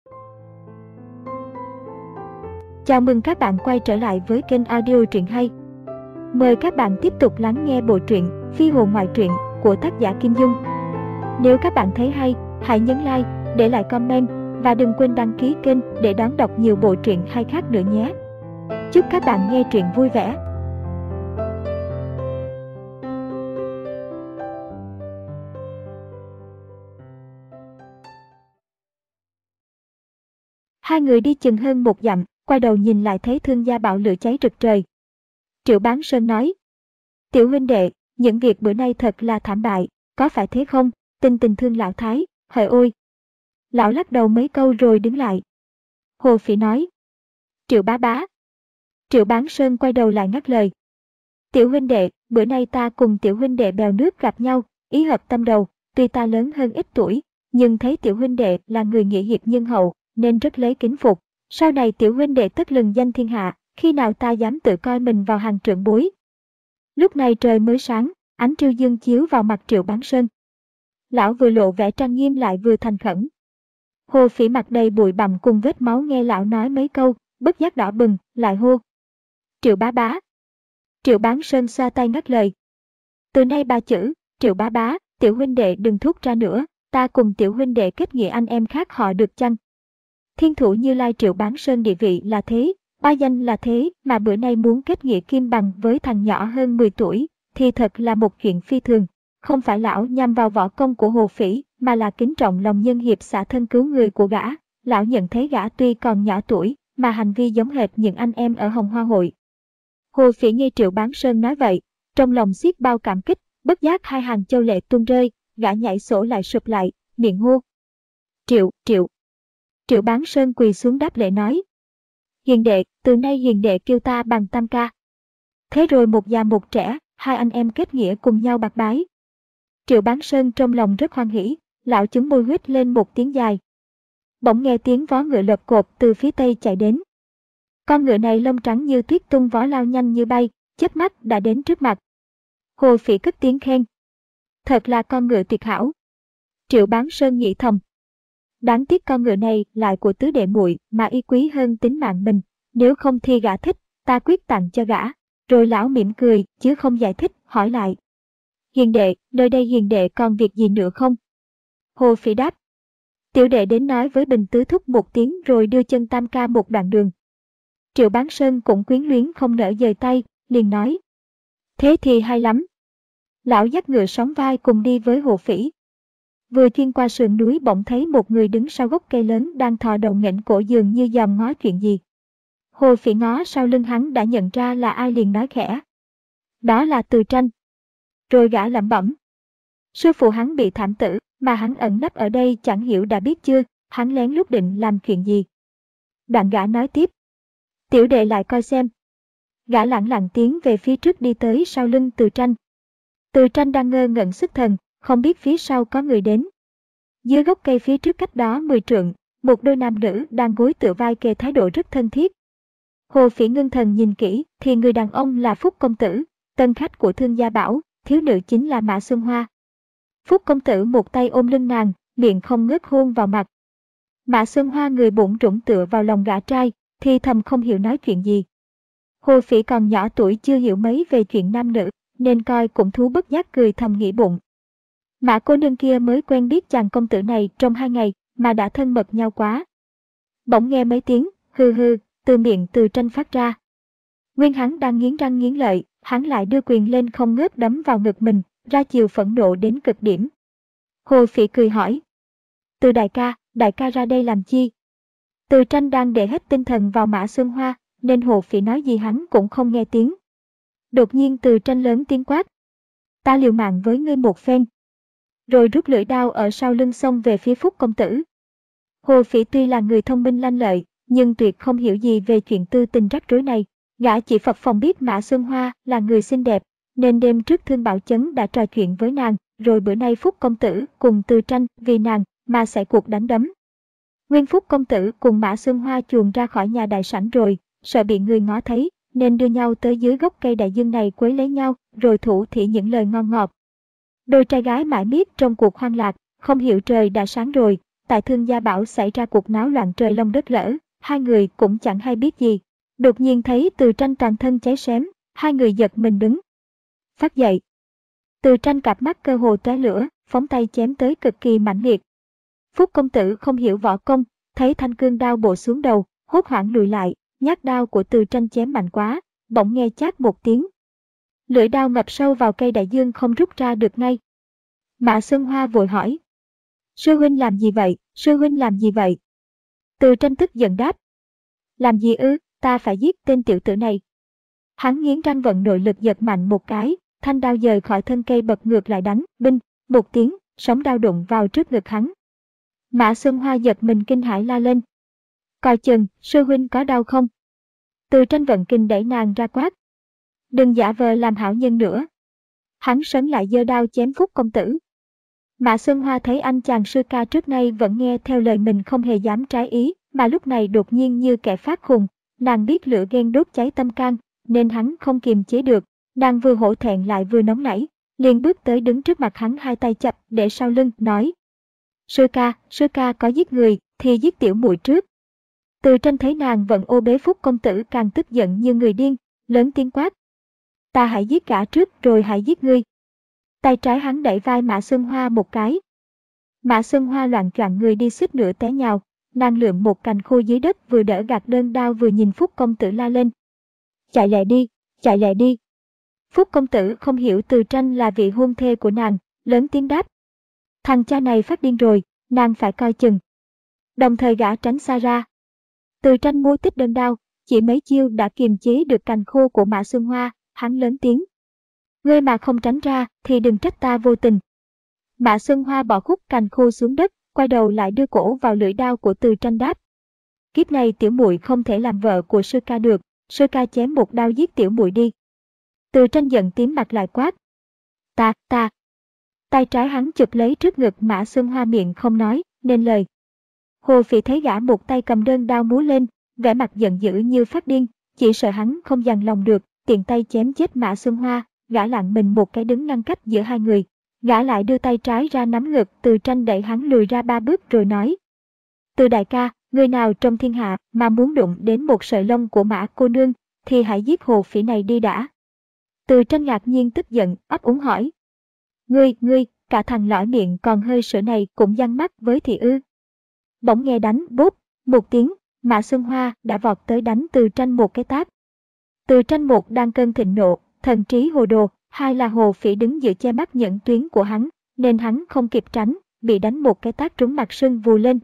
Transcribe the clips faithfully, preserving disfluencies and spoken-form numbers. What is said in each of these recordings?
Chào mừng các bạn quay trở lại với kênh audio truyện hay. Mời các bạn tiếp tục lắng nghe bộ truyện Phi hồn ngoại truyện của tác giả Kim Dung. Nếu các bạn thấy hay, hãy nhấn like, để lại comment và đừng quên đăng ký kênh để đón đọc nhiều bộ truyện hay khác nữa nhé. Chúc các bạn nghe truyện vui vẻ. Hai người đi chừng hơn một dặm, quay đầu nhìn lại thấy Thương Gia Bảo lửa cháy rực trời. Triệu Bán Sơn nói: Tiểu huynh đệ, những việc bữa nay thật là thảm bại, có phải thế không? Tình tình Thương lão thái, hỡi ôi. Lão lắc đầu mấy câu rồi đứng lại. Hồ Phỉ nói: Triệu bá bá. Triệu Bán Sơn quay đầu lại ngắt lời: Tiểu huynh đệ, bữa nay ta cùng tiểu huynh đệ bèo nước gặp nhau, ý hợp tâm đầu, tuy ta lớn hơn ít tuổi, nhưng thấy tiểu huynh đệ là người nghĩa hiệp nhân hậu, nên rất lấy kính phục. Sau này tiểu huynh đệ tất lừng danh thiên hạ, khi nào ta dám tự coi mình vào hàng trưởng bối. Lúc này trời mới sáng, ánh trưa dương chiếu vào mặt Triệu Bán Sơn. Lão vừa lộ vẻ trang nghiêm lại vừa thành khẩn. Hồ Phỉ mặt đầy bụi bặm cùng vết máu nghe lão nói mấy câu, bất giác đỏ bừng, lại hô: Triệu bá bá. Triệu Bán Sơn xoa tay ngắt lời: Từ nay ba chữ, Triệu bá bá, tiểu huynh đệ đừng thốt ra nữa, ta cùng tiểu huynh đệ kết nghĩa anh em khác họ được chăng? Thiên thủ Như Lai Triệu Bán Sơn địa vị là thế, oai danh là thế, mà bữa nay muốn kết nghĩa kim bằng với thằng nhỏ hơn mười tuổi, thì thật là một chuyện phi thường. Không phải lão nhằm vào võ công của Hồ Phỉ, mà là kính trọng lòng nhân hiệp xả thân cứu người của gã. Lão nhận thấy gã tuy còn nhỏ tuổi, mà hành vi giống hệt những anh em ở Hồng Hoa Hội. Hồ Phỉ nghe Triệu Bán Sơn nói vậy, trong lòng xiết bao cảm kích, bất giác hai hàng châu lệ tuôn rơi, gã nhảy sổ lại sụp lại, miệng hô: Triệu, Triệu. Triệu Bán Sơn quỳ xuống đáp lễ nói: Hiền đệ, từ nay hiền đệ kêu ta bằng tam ca. Thế rồi một già một trẻ, hai anh em kết nghĩa cùng nhau bạc bái. Triệu Bán Sơn trong lòng rất hoan hỉ, lão chứng môi huýt lên một tiếng dài. Bỗng nghe tiếng vó ngựa lộp cộp từ phía tây chạy đến. Con ngựa này lông trắng như tuyết, tung vó lao nhanh như bay, chớp mắt đã đến trước mặt. Hồ Phỉ cất tiếng khen: Thật là con ngựa tuyệt hảo. Triệu Bán Sơn nghĩ thầm: Đáng tiếc con ngựa này lại của tứ đệ muội mà y quý hơn tính mạng mình, nếu không thì gã thích, ta quyết tặng cho gã. Rồi lão mỉm cười chứ không giải thích, hỏi lại: Hiền đệ, nơi đây hiền đệ còn việc gì nữa không? Hồ Phỉ đáp: Tiểu đệ đến nói với Bình tứ thúc một tiếng rồi đưa chân tam ca một đoạn đường. Triệu Bán Sơn cũng quyến luyến không nỡ dời tay, liền nói: Thế thì hay lắm. Lão dắt ngựa sóng vai cùng đi với Hồ Phỉ. Vừa chuyên qua sườn núi bỗng thấy một người đứng sau gốc cây lớn đang thò đầu nghển cổ dường như dòm ngó chuyện gì. Hồ Phỉ ngó sau lưng hắn đã nhận ra là ai, liền nói khẽ: Đó là Từ Tranh. Rồi gã lẩm bẩm: Sư phụ hắn bị thảm tử, mà hắn ẩn nấp ở đây chẳng hiểu đã biết chưa, hắn lén lút định làm chuyện gì. Đoạn gã nói tiếp: Tiểu đệ lại coi xem. Gã lẳng lặng tiến về phía trước đi tới sau lưng Từ Tranh. Từ Tranh đang ngơ ngẩn xuất thần, không biết phía sau có người đến. Dưới gốc cây phía trước cách đó mười trượng, một đôi nam nữ đang gối tựa vai kề thái độ rất thân thiết. Hồ Phỉ ngưng thần nhìn kỹ thì người đàn ông là Phúc công tử, tân khách của Thương Gia Bảo, thiếu nữ chính là Mã Xuân Hoa. Phúc công tử một tay ôm lưng nàng, miệng không ngớt hôn vào mặt. Mã Xuân Hoa người bủn rủn tựa vào lòng gã trai, thì thầm không hiểu nói chuyện gì. Hồ Phỉ còn nhỏ tuổi chưa hiểu mấy về chuyện nam nữ, nên coi cũng thú bất giác cười thầm nghĩ bụng: Mã cô nương kia mới quen biết chàng công tử này trong hai ngày mà đã thân mật nhau quá. Bỗng nghe mấy tiếng hừ hừ từ miệng Từ Tranh phát ra. Nguyên hắn đang nghiến răng nghiến lợi, hắn lại đưa quyền lên không ngớt đấm vào ngực mình, ra chiều phẫn nộ đến cực điểm. Hồ Phỉ cười hỏi: Từ đại ca, đại ca ra đây làm chi? Từ Tranh đang để hết tinh thần vào Mã Xuân Hoa, nên Hồ Phỉ nói gì hắn cũng không nghe tiếng. Đột nhiên Từ Tranh lớn tiếng quát: Ta liều mạng với ngươi một phen. Rồi rút lưỡi đao ở sau lưng xông về phía Phúc công tử. Hồ Phỉ tuy là người thông minh lanh lợi, nhưng tuyệt không hiểu gì về chuyện tư tình rắc rối này. Gã chỉ phập phồng biết Mã Xuân Hoa là người xinh đẹp, nên đêm trước Thương Bảo Chấn đã trò chuyện với nàng, rồi bữa nay Phúc công tử cùng Từ Tranh vì nàng mà xảy cuộc đánh đấm. Nguyên Phúc công tử cùng Mã Xuân Hoa chuồn ra khỏi nhà đại sảnh rồi, sợ bị người ngó thấy, nên đưa nhau tới dưới gốc cây đại dương này quấy lấy nhau, rồi thủ thỉ những lời ngon ngọt. Đôi trai gái mãi miết trong cuộc hoang lạc, không hiểu trời đã sáng rồi, tại Thương Gia Bảo xảy ra cuộc náo loạn trời long đất lở, hai người cũng chẳng hay biết gì. Đột nhiên thấy Từ Tranh toàn thân cháy xém, hai người giật mình đứng phát dậy. Từ Tranh cặp mắt cơ hồ tóe lửa, phóng tay chém tới cực kỳ mãnh liệt. Phúc công tử không hiểu võ công, thấy thanh cương đao bổ xuống đầu, hốt hoảng lùi lại, nhát đao của Từ Tranh chém mạnh quá, bỗng nghe chát một tiếng. Lưỡi đao ngập sâu vào cây đại dương không rút ra được ngay. Mã Xuân Hoa vội hỏi. Sư huynh làm gì vậy, sư huynh làm gì vậy? Từ Tranh tức giận đáp. Làm gì ư, ta phải giết tên tiểu tử này. Hắn nghiến răng vận nội lực giật mạnh một cái, thanh đao dời khỏi thân cây bật ngược lại đánh, binh, một tiếng, sóng đao đụng vào trước ngực hắn. Mã Xuân Hoa giật mình kinh hãi la lên. Coi chừng, sư huynh có đau không? Từ Tranh vận kinh đẩy nàng ra quát. Đừng giả vờ làm hảo nhân nữa. Hắn sấn lại giơ đao chém Phúc công tử. Mã Xuân Hoa thấy anh chàng sư ca trước nay vẫn nghe theo lời mình không hề dám trái ý, mà lúc này đột nhiên như kẻ phát khùng, nàng biết lửa ghen đốt cháy tâm can, nên hắn không kiềm chế được, nàng vừa hổ thẹn lại vừa nóng nảy, liền bước tới đứng trước mặt hắn hai tay chập để sau lưng, nói. Sư ca, sư ca có giết người, thì giết tiểu muội trước. Từ Tranh thấy nàng vẫn ô bế Phúc công tử càng tức giận như người điên, lớn tiếng quát. Ta hãy giết cả trước rồi hãy giết ngươi. Tay trái hắn đẩy vai Mã Xuân Hoa một cái. Mã Xuân Hoa loạng choạng người đi suýt nữa té nhào, nàng lượm một cành khô dưới đất vừa đỡ gạt đơn đao vừa nhìn Phúc công tử la lên. Chạy lẹ đi, chạy lẹ đi. Phúc công tử không hiểu Từ Tranh là vị hôn thê của nàng, lớn tiếng đáp. Thằng cha này phát điên rồi, nàng phải coi chừng. Đồng thời gã tránh xa ra. Từ Tranh mua tích đơn đao, chỉ mấy chiêu đã kiềm chế được cành khô của Mã Xuân Hoa, hắn lớn tiếng. Ngươi mà không tránh ra thì đừng trách ta vô tình. Mã Xuân Hoa bỏ khúc cành khô xuống đất, quay đầu lại đưa cổ vào lưỡi đao của Từ Tranh đáp. Kiếp này tiểu muội không thể làm vợ của sư ca được, sư ca chém một đao giết tiểu muội đi. Từ Tranh giận tím mặt lại quát. Ta, ta. Tay trái hắn chụp lấy trước ngực Mã Xuân Hoa miệng không nói nên lời. Hồ Phỉ thấy gã một tay cầm đơn đao múa lên, vẻ mặt giận dữ như phát điên, chỉ sợ hắn không dằn lòng được, tiện tay chém chết Mã Xuân Hoa, gã lặng mình một cái đứng ngăn cách giữa hai người. Gã lại đưa tay trái ra nắm ngực Từ Tranh đẩy hắn lùi ra ba bước rồi nói. Từ đại ca, người nào trong thiên hạ mà muốn đụng đến một sợi lông của Mã cô nương, thì hãy giết Hồ Phỉ này đi đã. Từ Tranh ngạc nhiên tức giận, ấp úng hỏi. Ngươi, ngươi, cả thằng lõi miệng còn hơi sữa này cũng giăng mắt với thị ư. Bỗng nghe đánh bốp, một tiếng, Mã Xuân Hoa đã vọt tới đánh Từ Tranh một cái tát. Từ Tranh một đang cơn thịnh nộ, thần trí hồ đồ, hai là Hồ Phỉ đứng giữa che mắt nhẫn tuyến của hắn, nên hắn không kịp tránh, bị đánh một cái tát trúng mặt sưng vù lên.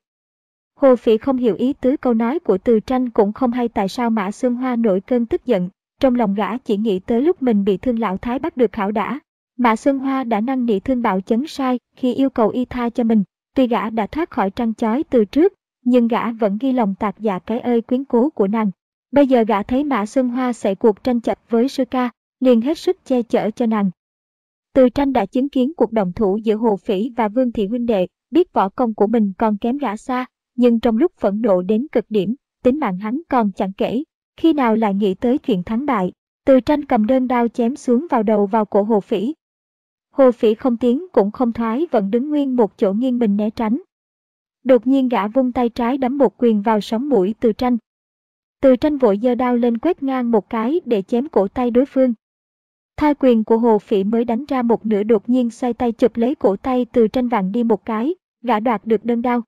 Hồ Phỉ không hiểu ý tứ câu nói của Từ Tranh cũng không hay tại sao Mã Xuân Hoa nổi cơn tức giận, trong lòng gã chỉ nghĩ tới lúc mình bị Thương lão thái bắt được khảo đã. Mã Xuân Hoa đã năn nỉ Thương Bảo Chấn sai khi yêu cầu y tha cho mình, tuy gã đã thoát khỏi trăng chói từ trước, nhưng gã vẫn ghi lòng tạc dạ cái ơi quyến cố của nàng. Bây giờ gã thấy Mã Xuân Hoa xảy cuộc tranh chấp với sư ca, liền hết sức che chở cho nàng. Từ Tranh đã chứng kiến cuộc động thủ giữa Hồ Phỉ và Vương Thị huynh đệ, biết võ công của mình còn kém gã xa, nhưng trong lúc phẫn nộ đến cực điểm, tính mạng hắn còn chẳng kể, khi nào lại nghĩ tới chuyện thắng bại. Từ Tranh cầm đơn đao chém xuống vào đầu vào cổ Hồ Phỉ. Hồ Phỉ không tiến cũng không thoái vẫn đứng nguyên một chỗ nghiêng mình né tránh. Đột nhiên gã vung tay trái đấm một quyền vào sống mũi Từ Tranh. Từ Tranh vội giơ đao lên quét ngang một cái để chém cổ tay đối phương. Thai quyền của Hồ Phỉ mới đánh ra một nửa đột nhiên xoay tay chụp lấy cổ tay Từ Tranh vặn đi một cái, gã đoạt được đơn đao.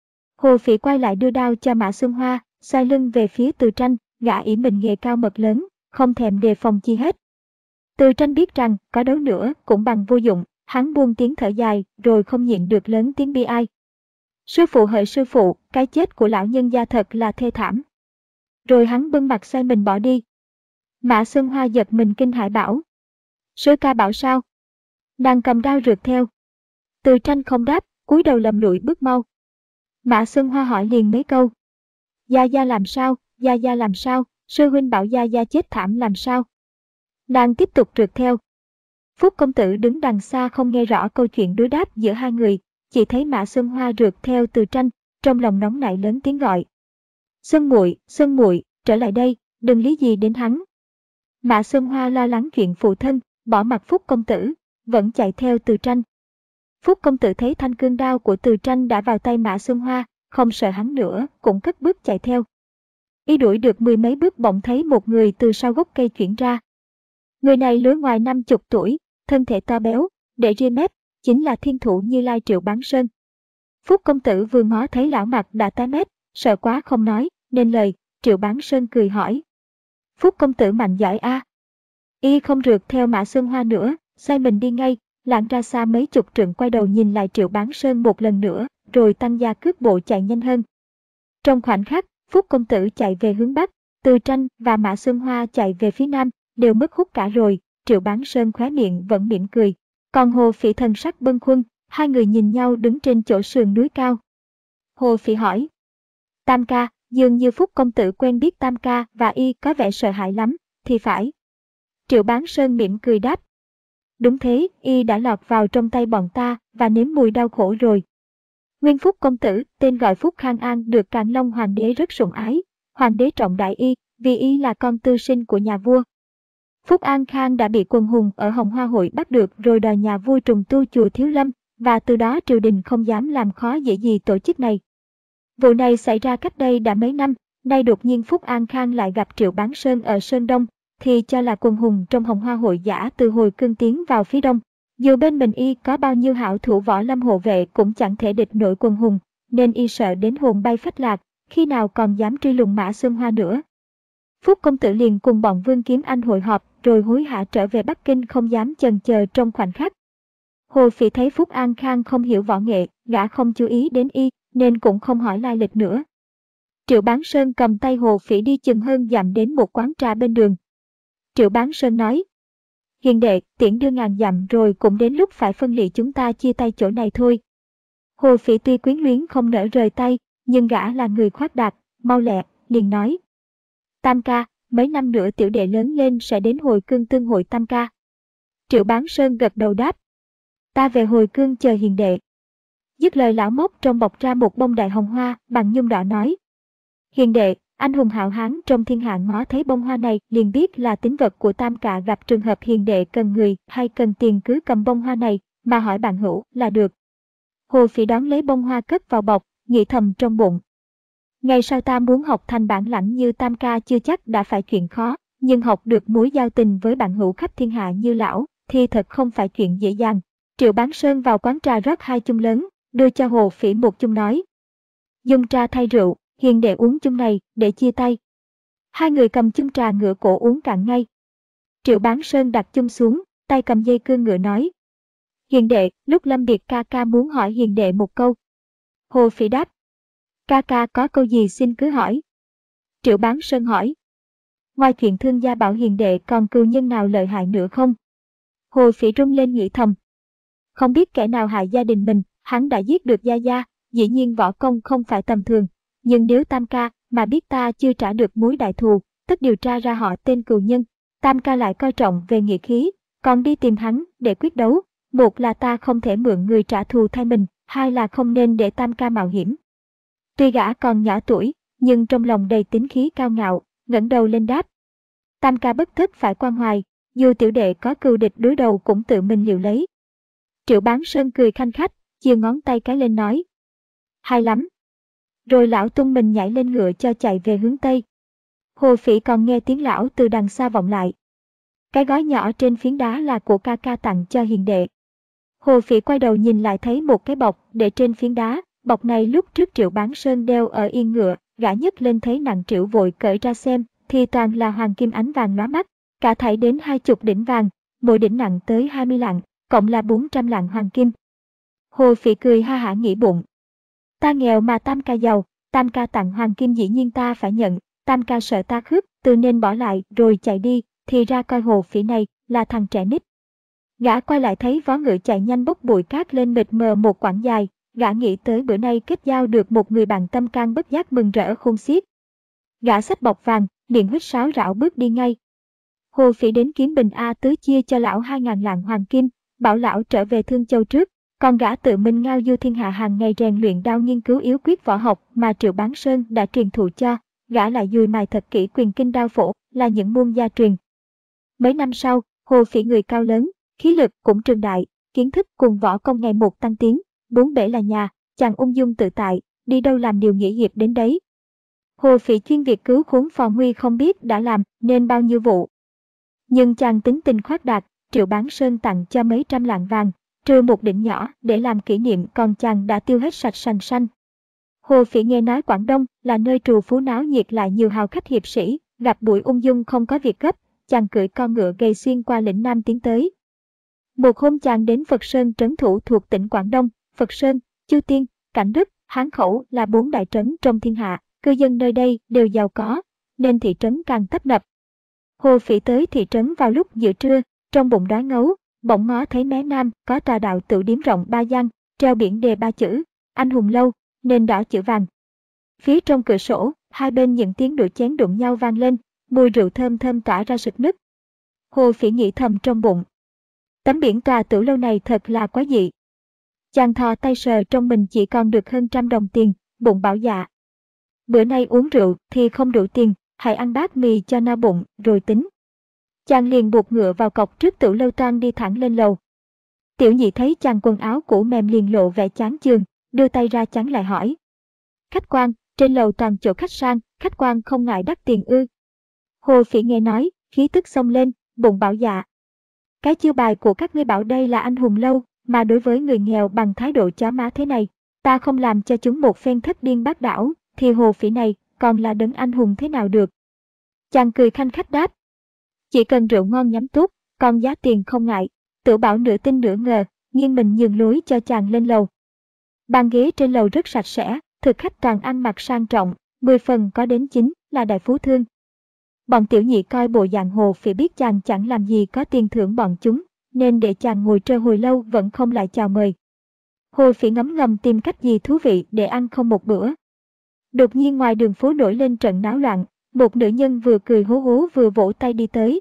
Hồ Phỉ quay lại đưa đao cho Mã Xuân Hoa, xoay lưng về phía Từ Tranh, gã ỷ mình nghề cao mật lớn, không thèm đề phòng chi hết. Từ Tranh biết rằng có đấu nữa cũng bằng vô dụng, hắn buông tiếng thở dài rồi không nhịn được lớn tiếng bi ai. Sư phụ hỡi sư phụ, cái chết của lão nhân gia thật là thê thảm. Rồi hắn bưng mặt xoay mình bỏ đi. Mã Xuân Hoa giật mình kinh hãi bảo. Sư ca bảo sao? Nàng cầm đao rượt theo. Từ Tranh không đáp, cúi đầu lầm lũi bước mau. Mã Xuân Hoa hỏi liền mấy câu. Gia Gia làm sao, Gia Gia làm sao, sư huynh bảo Gia Gia chết thảm làm sao? Nàng tiếp tục rượt theo. Phúc công tử đứng đằng xa không nghe rõ câu chuyện đối đáp giữa hai người, chỉ thấy Mã Xuân Hoa rượt theo Từ Tranh, trong lòng nóng nảy lớn tiếng gọi. Xuân muội, Xuân muội, trở lại đây, đừng lý gì đến hắn. Mã Xuân Hoa lo lắng chuyện phụ thân, bỏ mặc Phúc công tử, vẫn chạy theo Từ Tranh. Phúc công tử thấy thanh cương đao của Từ Tranh đã vào tay Mã Xuân Hoa, không sợ hắn nữa, cũng cất bước chạy theo. Y đuổi được mười mấy bước bỗng thấy một người từ sau gốc cây chuyển ra. Người này lứa ngoài năm chục tuổi, thân thể to béo, để ria mép, chính là thiên thủ Như Lai Triệu Bán Sơn. Phúc công tử vừa ngó thấy lão mặt đã tái mét, sợ quá không nói nên lời. Triệu Bán Sơn cười hỏi: Phúc công tử mạnh giỏi a. À? Y không rượt theo Mã Xuân Hoa nữa, xoay mình đi ngay, lảng ra xa mấy chục trượng, quay đầu nhìn lại Triệu Bán Sơn một lần nữa, rồi tăng gia cước bộ chạy nhanh hơn. Trong khoảnh khắc, Phúc công tử chạy về hướng bắc, Từ Tranh và Mã Xuân Hoa chạy về phía nam, đều mất hút cả rồi. Triệu Bán Sơn khóe miệng vẫn mỉm cười, còn Hồ Phỉ thần sắc bâng khuâng, hai người nhìn nhau đứng trên chỗ sườn núi cao. Hồ Phỉ hỏi: Tam ca, dường như Phúc công tử quen biết Tam ca và y có vẻ sợ hãi lắm, thì phải? Triệu Bán Sơn mỉm cười đáp: Đúng thế, y đã lọt vào trong tay bọn ta và nếm mùi đau khổ rồi. Nguyên Phúc công tử, tên gọi Phúc Khang An, được Càn Long hoàng đế rất sủng ái, hoàng đế trọng đại y, vì y là con tư sinh của nhà vua. Phúc An Khang đã bị quần hùng ở Hồng Hoa hội bắt được rồi đòi nhà vua trùng tu chùa Thiếu Lâm, và từ đó triều đình không dám làm khó dễ gì tổ chức này. Vụ này xảy ra cách đây đã mấy năm, nay đột nhiên Phúc An Khang lại gặp Triệu Bán Sơn ở Sơn Đông, thì cho là quần hùng trong Hồng Hoa hội giả từ hồi cương tiến vào phía đông. Dù bên mình y có bao nhiêu hảo thủ võ lâm hộ vệ cũng chẳng thể địch nổi quần hùng, nên y sợ đến hồn bay phách lạc, khi nào còn dám truy lùng Mã Xuân Hoa nữa. Phúc công tử liền cùng bọn Vương Kiếm Anh hội họp, rồi hối hả trở về Bắc Kinh, không dám chần chờ trong khoảnh khắc. Hồ Phỉ thấy Phúc An Khang không hiểu võ nghệ, gã không chú ý đến y, nên cũng không hỏi lai lịch nữa. Triệu Bán Sơn cầm tay Hồ Phỉ đi chừng hơn dặm đến một quán trà bên đường. Triệu Bán Sơn nói: Hiền đệ, tiễn đưa ngàn dặm rồi, cũng đến lúc phải phân lìa chúng ta chia tay chỗ này thôi. Hồ Phỉ tuy quyến luyến không nỡ rời tay, nhưng gã là người khoác đạt, mau lẹ, liền nói: Tam ca, mấy năm nữa tiểu đệ lớn lên sẽ đến hồi cương tương hội Tam ca. Triệu Bán Sơn gật đầu đáp: Ta về hồi cương chờ hiền đệ. Dứt lời, lão móc trong bọc ra một bông đại hồng hoa bằng nhung đỏ nói: Hiền đệ, anh hùng hào hán trong thiên hạ ngó thấy bông hoa này liền biết là tín vật của Tam ca, gặp trường hợp hiền đệ cần người hay cần tiền cứ cầm bông hoa này mà hỏi bạn hữu là được. Hồ Phỉ đón lấy bông hoa cất vào bọc, nghĩ thầm trong bụng: Ngày sau ta muốn học thành bản lãnh như Tam ca chưa chắc đã phải chuyện khó, nhưng học được mối giao tình với bạn hữu khắp thiên hạ như lão thì thật không phải chuyện dễ dàng. Triệu Bán Sơn vào quán trà rót hai chung lớn, đưa cho Hồ Phỉ một chung nói: Dùng trà thay rượu, hiền đệ uống chung này để chia tay. Hai người cầm chung trà ngửa cổ uống cạn ngay. Triệu Bán Sơn đặt chung xuống, tay cầm dây cương ngựa nói: Hiền đệ, lúc lâm biệt ca ca muốn hỏi hiền đệ một câu. Hồ Phỉ đáp: Ca ca có câu gì xin cứ hỏi. Triệu Bán Sơn hỏi: Ngoài chuyện thương gia bảo hiền đệ còn cừu nhân nào lợi hại nữa không? Hồ Phỉ rung lên nghĩ thầm: Không biết kẻ nào hại gia đình mình, hắn đã giết được gia gia, dĩ nhiên võ công không phải tầm thường. Nhưng nếu Tam ca mà biết ta chưa trả được mối đại thù, tất điều tra ra họ tên cừu nhân. Tam ca lại coi trọng về nghĩa khí, còn đi tìm hắn để quyết đấu. Một là ta không thể mượn người trả thù thay mình, hai là không nên để Tam ca mạo hiểm. Tuy gã còn nhỏ tuổi, nhưng trong lòng đầy tính khí cao ngạo, ngẩng đầu lên đáp: Tam ca bất thất phải quan hoài, dù tiểu đệ có cừu địch đối đầu cũng tự mình liều lấy. Triệu Bán Sơn cười khanh khách, chia ngón tay cái lên nói: Hay lắm. Rồi lão tung mình nhảy lên ngựa cho chạy về hướng tây. Hồ Phỉ còn nghe tiếng lão từ đằng xa vọng lại: Cái gói nhỏ trên phiến đá là của ca ca tặng cho hiền đệ. Hồ Phỉ quay đầu nhìn lại thấy một cái bọc để trên phiến đá. Bọc này lúc trước Triệu Bán Sơn đeo ở yên ngựa, gã nhấc lên thấy nặng trĩu, vội cởi ra xem, thì toàn là hoàng kim ánh vàng lóa mắt, cả thảy đến hai chục đỉnh vàng, mỗi đỉnh nặng tới hai mươi lạng, cộng là bốn trăm lạng hoàng kim. Hồ Phỉ cười ha hả nghĩ bụng: Ta nghèo mà Tam ca giàu, Tam ca tặng hoàng kim dĩ nhiên ta phải nhận. Tam ca sợ ta khước từ nên bỏ lại rồi chạy đi, thì ra coi Hồ Phỉ này là thằng trẻ nít. Gã quay lại thấy vó ngựa chạy nhanh bốc bụi cát lên mịt mờ một quãng dài. Gã nghĩ tới bữa nay kết giao được một người bạn, tâm can bất giác mừng rỡ khôn xiết. Gã xách bọc vàng, liền huýt sáo rảo bước đi ngay. Hồ Phỉ đến Kiếm Bình A Tứ chia cho lão hai ngàn lạng hoàng kim, bảo lão trở về Thương Châu trước, còn gã tự mình ngao du thiên hạ, hàng ngày rèn luyện đao, nghiên cứu yếu quyết võ học mà Triệu Bán Sơn đã truyền thụ cho. Gã lại dùi mài thật kỹ quyền kinh đao phổ, là những môn gia truyền. Mấy năm sau, Hồ Phỉ người cao lớn, khí lực cũng trường đại, kiến thức cùng võ công ngày một tăng tiến, bốn bể là nhà, chàng ung dung tự tại, đi đâu làm điều nghĩa hiệp đến đấy. Hồ Phỉ chuyên việc cứu khốn Phò Nguy không biết đã làm nên bao nhiêu vụ. Nhưng chàng tính tình khoác đạt, Triệu Bán Sơn tặng cho mấy trăm lạng vàng, trừ một đỉnh nhỏ để làm kỷ niệm, còn chàng đã tiêu hết sạch sành xanh. Hồ Phỉ nghe nói Quảng Đông là nơi trù phú náo nhiệt lại nhiều hào khách hiệp sĩ, gặp buổi ung dung không có việc gấp, chàng cưỡi con ngựa gầy xuyên qua lĩnh Nam tiến tới. Một hôm chàng đến Phật Sơn trấn thủ thuộc tỉnh Quảng Đông. Phật Sơn, Chu Tiên, Cảnh Đức, Hán Khẩu là bốn đại trấn trong thiên hạ, cư dân nơi đây đều giàu có, nên thị trấn càng tấp nập. Hồ Phỉ tới thị trấn vào lúc giữa trưa, trong bụng đói ngấu, bỗng ngó thấy mé nam có tòa đạo tửu điếm rộng ba gian, treo biển đề ba chữ, Anh Hùng Lâu, nền đỏ chữ vàng. Phía trong cửa sổ, hai bên những tiếng đũa chén đụng nhau vang lên, mùi rượu thơm thơm tỏa ra sực nức. Hồ Phỉ nghĩ thầm trong bụng. Tấm biển tòa tửu lâu này thật là quá dị. Chàng thò tay sờ trong mình chỉ còn được hơn trăm đồng tiền, bụng bảo dạ. Bữa nay uống rượu thì không đủ tiền, hãy ăn bát mì cho no bụng rồi tính. Chàng liền buộc ngựa vào cọc trước tửu lâu toan đi thẳng lên lầu. Tiểu nhị thấy chàng quần áo cũ mềm liền lộ vẻ chán chường, đưa tay ra chắn lại hỏi. Khách quan, trên lầu toàn chỗ khách sang, khách quan không ngại đắt tiền ư? Hồ Phỉ nghe nói, khí tức xông lên, bụng bảo dạ. Cái chiêu bài của các ngươi bảo đây là Anh Hùng Lâu, mà đối với người nghèo bằng thái độ chó má thế này, ta không làm cho chúng một phen thất điên bát đảo, thì Hồ Phỉ này còn là đấng anh hùng thế nào được? Chàng cười khanh khách đáp. Chỉ cần rượu ngon nhắm tốt, còn giá tiền không ngại. Tửu Bảo nửa tin nửa ngờ, nghiêng mình nhường lối cho chàng lên lầu. Bàn ghế trên lầu rất sạch sẽ, thực khách toàn ăn mặc sang trọng, mười phần có đến chín là đại phú thương. Bọn tiểu nhị coi bộ dạng Hồ Phỉ biết chàng chẳng làm gì có tiền thưởng bọn chúng, nên để chàng ngồi trơ hồi lâu vẫn không lại chào mời. Hồ Phỉ ngấm ngầm tìm cách gì thú vị để ăn không một bữa. Đột nhiên ngoài đường phố nổi lên trận náo loạn, một nữ nhân vừa cười hú hú vừa vỗ tay đi tới.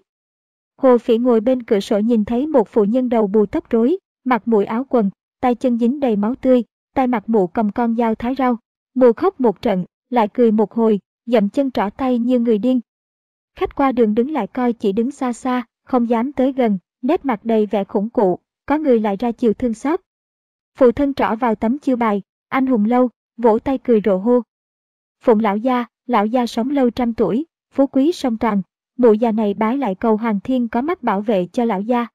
Hồ Phỉ ngồi bên cửa sổ nhìn thấy một phụ nhân đầu bù tóc rối, mặc mũi áo quần, tay chân dính đầy máu tươi, tay mặc mụ cầm con dao thái rau. Mụ khóc một trận, lại cười một hồi, dậm chân trỏ tay như người điên. Khách qua đường đứng lại coi chỉ đứng xa xa, không dám tới gần, nét mặt đầy vẻ khủng cụ, có người lại ra chiều thương xót. Phụ thân trỏ vào tấm chiêu bài, Anh Hùng Lâu, vỗ tay cười rộ hô. Phụng lão gia, lão gia sống lâu trăm tuổi, phú quý song toàn, mụ già này bái lại cầu Hoàng Thiên có mắt bảo vệ cho lão gia.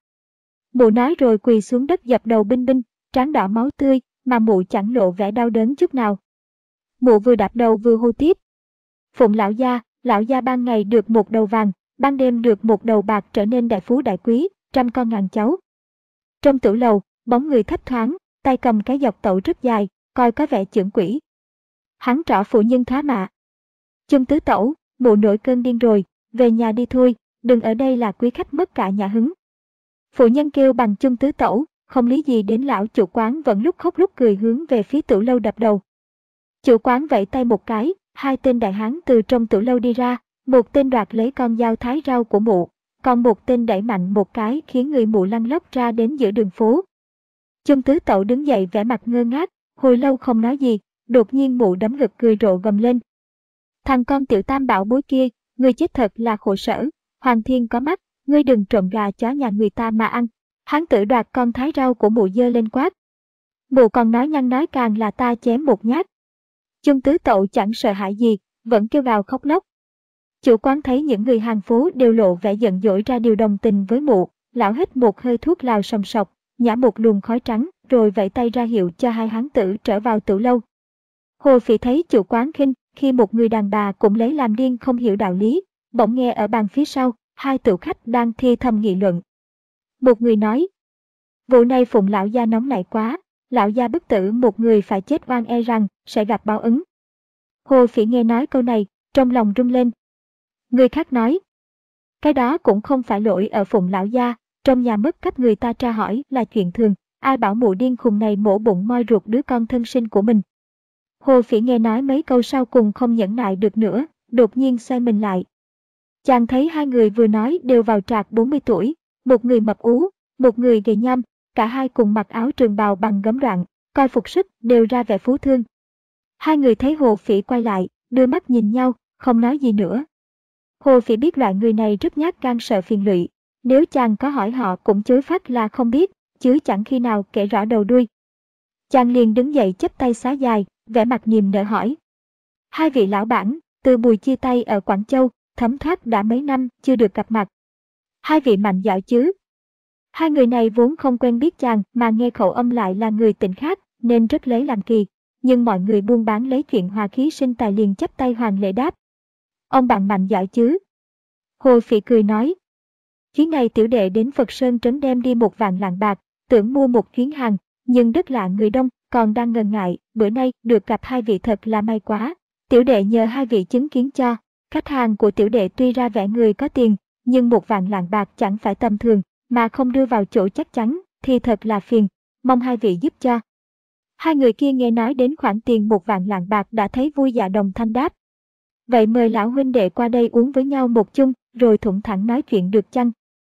Mụ nói rồi quỳ xuống đất dập đầu binh binh, trán đỏ máu tươi, mà mụ chẳng lộ vẻ đau đớn chút nào. Mụ vừa đạp đầu vừa hô tiếp. Phụng lão gia, lão gia ban ngày được một đầu vàng, ban đêm được một đầu bạc trở nên đại phú đại quý, trăm con ngàn cháu. Trong tửu lầu, bóng người thấp thoáng, tay cầm cái dọc tẩu rất dài, coi có vẻ chưởng quỷ. Hắn trỏ phụ nhân thoá mạ. Chung tứ tẩu, mụ nổi cơn điên rồi, về nhà đi thôi, đừng ở đây là quý khách mất cả nhà hứng. Phụ nhân kêu bằng chung tứ tẩu, không lý gì đến lão chủ quán vẫn lúc khóc lúc cười hướng về phía tửu lâu đập đầu. Chủ quán vẫy tay một cái, hai tên đại hán từ trong tửu lâu đi ra, một tên đoạt lấy con dao thái rau của mụ, còn một tên đẩy mạnh một cái khiến người mụ lăn lóc ra đến giữa đường phố. Chung tứ tẩu đứng dậy vẻ mặt ngơ ngác, hồi lâu không nói gì, đột nhiên mụ đấm ngực cười rộ gầm lên. Thằng con tiểu tam bảo bối kia, ngươi chết thật là khổ sở, Hoàng Thiên có mắt, ngươi đừng trộm gà chó nhà người ta mà ăn. Hán tử đoạt con thái rau của mụ giơ lên quát. Mụ còn nói nhăn nói càng là ta chém một nhát. Chung tứ tẩu chẳng sợ hãi gì, vẫn kêu gào khóc lóc. Chủ quán thấy những người hàng phố đều lộ vẻ giận dỗi ra điều đồng tình với mụ, lão hít một hơi thuốc lào sòng sọc, nhả một luồng khói trắng, rồi vẫy tay ra hiệu cho hai hán tử trở vào tửu lâu. Hồ Phỉ thấy chủ quán khinh, khi một người đàn bà cũng lấy làm điên không hiểu đạo lý, bỗng nghe ở bàn phía sau, hai tửu khách đang thi thầm nghị luận. Một người nói, vụ này Phụng lão gia nóng nảy quá, lão gia bức tử một người phải chết oan e rằng sẽ gặp báo ứng. Hồ Phỉ nghe nói câu này, trong lòng rung lên. Người khác nói, cái đó cũng không phải lỗi ở Phụng lão gia, trong nhà mất cách người ta tra hỏi là chuyện thường, ai bảo mụ điên khùng này mổ bụng moi ruột đứa con thân sinh của mình. Hồ Phỉ nghe nói mấy câu sau cùng không nhẫn nại được nữa, đột nhiên xoay mình lại. Chàng thấy hai người vừa nói đều vào trạc bốn mươi tuổi, một người mập ú, một người gầy nhom, cả hai cùng mặc áo trường bào bằng gấm đoạn, coi phục sức đều ra vẻ phú thương. Hai người thấy Hồ Phỉ quay lại, đưa mắt nhìn nhau, không nói gì nữa. Hồ Phỉ biết loại người này rất nhát gan sợ phiền lụy, nếu chàng có hỏi họ cũng chối phát là không biết, chứ chẳng khi nào kể rõ đầu đuôi. Chàng liền đứng dậy chắp tay xá dài, vẻ mặt niềm nở hỏi. Hai vị lão bản, từ buổi chia tay ở Quảng Châu, thấm thoát đã mấy năm chưa được gặp mặt. Hai vị mạnh giỏi chứ? Hai người này vốn không quen biết chàng mà nghe khẩu âm lại là người tỉnh khác nên rất lấy làm kỳ. Nhưng mọi người buôn bán lấy chuyện hòa khí sinh tài liền chắp tay hoàn lễ đáp. Ông bạn mạnh giỏi chứ? Hồ Phỉ cười nói. Chuyến này tiểu đệ đến Phật Sơn Trấn đem đi một vạn lạng bạc, tưởng mua một chuyến hàng, nhưng đất lạ người đông, còn đang ngần ngại, bữa nay được gặp hai vị thật là may quá. Tiểu đệ nhờ hai vị chứng kiến cho, khách hàng của tiểu đệ tuy ra vẻ người có tiền, nhưng một vạn lạng bạc chẳng phải tầm thường, mà không đưa vào chỗ chắc chắn, thì thật là phiền, mong hai vị giúp cho. Hai người kia nghe nói đến khoản tiền một vạn lạng bạc đã thấy vui dạ đồng thanh đáp. Vậy mời lão huynh đệ qua đây uống với nhau một chung, rồi thủng thẳng nói chuyện được chăng?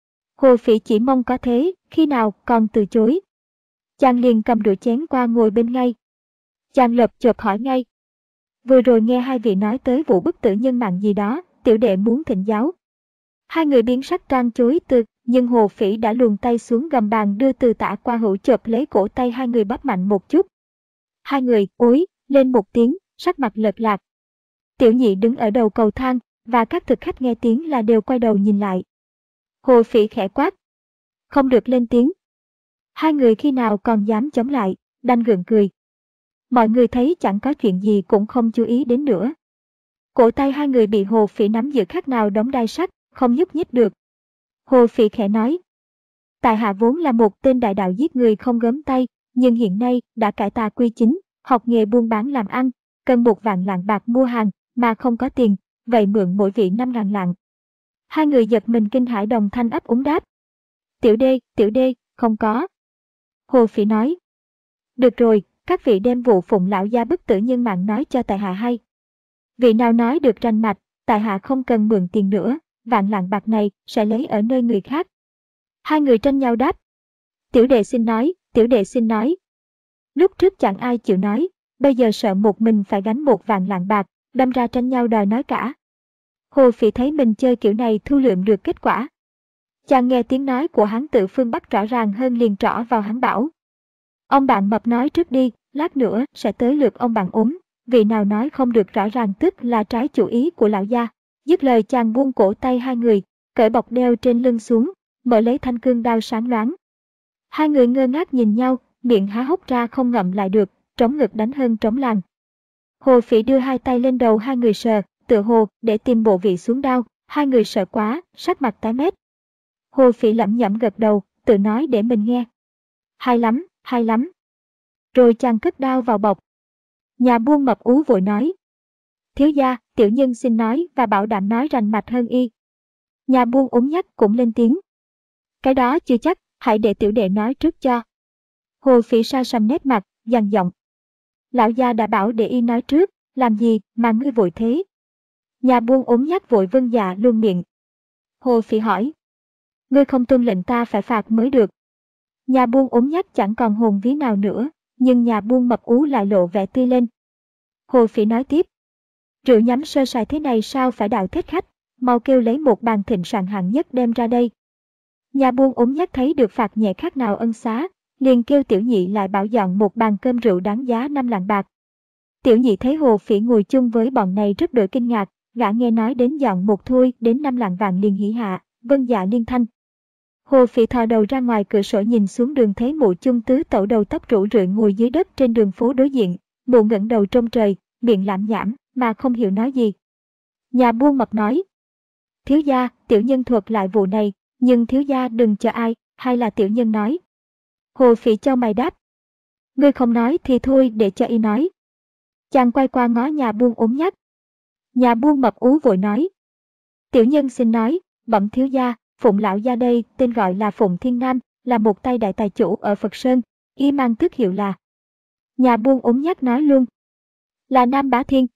Hồ Phỉ chỉ mong có thế, khi nào còn từ chối. Chàng liền cầm đũa chén qua ngồi bên ngay. Chàng lập chộp hỏi ngay. Vừa rồi nghe hai vị nói tới vụ bức tử nhân mạng gì đó, tiểu đệ muốn thỉnh giáo. Hai người biến sắc trang chối từ, nhưng Hồ Phỉ đã luồn tay xuống gầm bàn đưa từ tả qua hữu chộp lấy cổ tay hai người bóp mạnh một chút. Hai người ối lên một tiếng, sắc mặt lợt lạc. Tiểu nhị đứng ở đầu cầu thang, và các thực khách nghe tiếng là đều quay đầu nhìn lại. Hồ Phỉ khẽ quát. Không được lên tiếng. Hai người khi nào còn dám chống lại, đành gượng cười. Mọi người thấy chẳng có chuyện gì cũng không chú ý đến nữa. Cổ tay hai người bị Hồ Phỉ nắm giữ khác nào đóng đai sắt, không nhúc nhích được. Hồ Phỉ khẽ nói. Tại hạ vốn là một tên đại đạo giết người không gớm tay, nhưng hiện nay đã cải tà quy chính, học nghề buôn bán làm ăn, cần một vạn lạng bạc mua hàng, mà không có tiền, vậy mượn mỗi vị năm ngàn lạng. Hai người giật mình kinh hãi đồng thanh ấp úng đáp. Tiểu đê, tiểu đê, không có. Hồ Phỉ nói. Được rồi, các vị đem vụ Phụng lão gia bức tử nhân mạng nói cho tại hạ hay. Vị nào nói được rành mạch, tại hạ không cần mượn tiền nữa, vạn lạng bạc này sẽ lấy ở nơi người khác. Hai người tranh nhau đáp. Tiểu đệ xin nói, tiểu đệ xin nói. Lúc trước chẳng ai chịu nói, bây giờ sợ một mình phải gánh một vạn lạng bạc, đâm ra tranh nhau đòi nói cả. Hồ Phỉ thấy mình chơi kiểu này thu lượm được kết quả. Chàng nghe tiếng nói của hắn tự phương Bắc rõ ràng hơn liền trỏ vào hắn bảo. Ông bạn mập nói trước đi, lát nữa sẽ tới lượt ông bạn ốm. Vị nào nói không được rõ ràng tức là trái chủ ý của lão gia. Dứt lời chàng buông cổ tay hai người, cởi bọc đeo trên lưng xuống, mở lấy thanh cương đao sáng loáng. Hai người ngơ ngác nhìn nhau, miệng há hốc ra không ngậm lại được, trống ngực đánh hơn trống làng. Hồ Phỉ đưa hai tay lên đầu hai người sờ, tựa hồ để tìm bộ vị xuống đao, hai người sợ quá, sắc mặt tái mét. Hồ Phỉ lẩm nhẩm gật đầu, tự nói để mình nghe. Hay lắm, hay lắm. Rồi chàng cất đao vào bọc. Nhà buôn mập ú vội nói. Thiếu gia, tiểu nhân xin nói và bảo đảm nói rành mạch hơn y. Nhà buôn ốm nhắc cũng lên tiếng. Cái đó chưa chắc, hãy để tiểu đệ nói trước cho. Hồ Phỉ sa sầm nét mặt, dằn giọng. Lão gia đã bảo để y nói trước, làm gì mà ngươi vội thế? Nhà buôn ốm nhắc vội vâng dạ luôn miệng. Hồ Phỉ hỏi. Ngươi không tuân lệnh ta phải phạt mới được. Nhà buôn ốm nhắc chẳng còn hồn ví nào nữa, nhưng nhà buôn mập ú lại lộ vẻ tươi lên. Hồ Phỉ nói tiếp. Rượu nhắm sơ sài thế này sao phải đạo thích khách, mau kêu lấy một bàn thịnh soạn hạng nhất đem ra đây. Nhà buôn ốm nhắc thấy được phạt nhẹ khác nào ân xá, liền kêu tiểu nhị lại bảo dọn một bàn cơm rượu đáng giá năm lạng bạc. Tiểu nhị thấy Hồ Phỉ ngồi chung với bọn này rất đổi kinh ngạc, gã nghe nói đến dọn một thôi đến năm lạng vàng liền hỉ hạ, vâng dạ liên thanh. Hồ Phỉ thò đầu ra ngoài cửa sổ nhìn xuống đường thấy mụ chung tứ tẩu đầu tóc rủ rượi ngồi dưới đất trên đường phố đối diện, mụ ngẩng đầu trông trời, miệng lảm nhảm mà không hiểu nói gì. Nhà buôn mập nói. Thiếu gia, tiểu nhân thuật lại vụ này, nhưng thiếu gia đừng cho ai, hay là tiểu nhân nói. Hồ Phỉ cho mày đáp. Ngươi không nói thì thôi để cho y nói. Chàng quay qua ngó nhà buôn ốm nhắc. Nhà buôn mập ú vội nói. Tiểu nhân xin nói, bẩm thiếu gia, Phụng lão gia đây tên gọi là Phụng Thiên Nam, là một tay đại tài chủ ở Phật Sơn, y mang tước hiệu là. Nhà buôn ốm nhắc nói luôn. Là Nam Bá Thiên.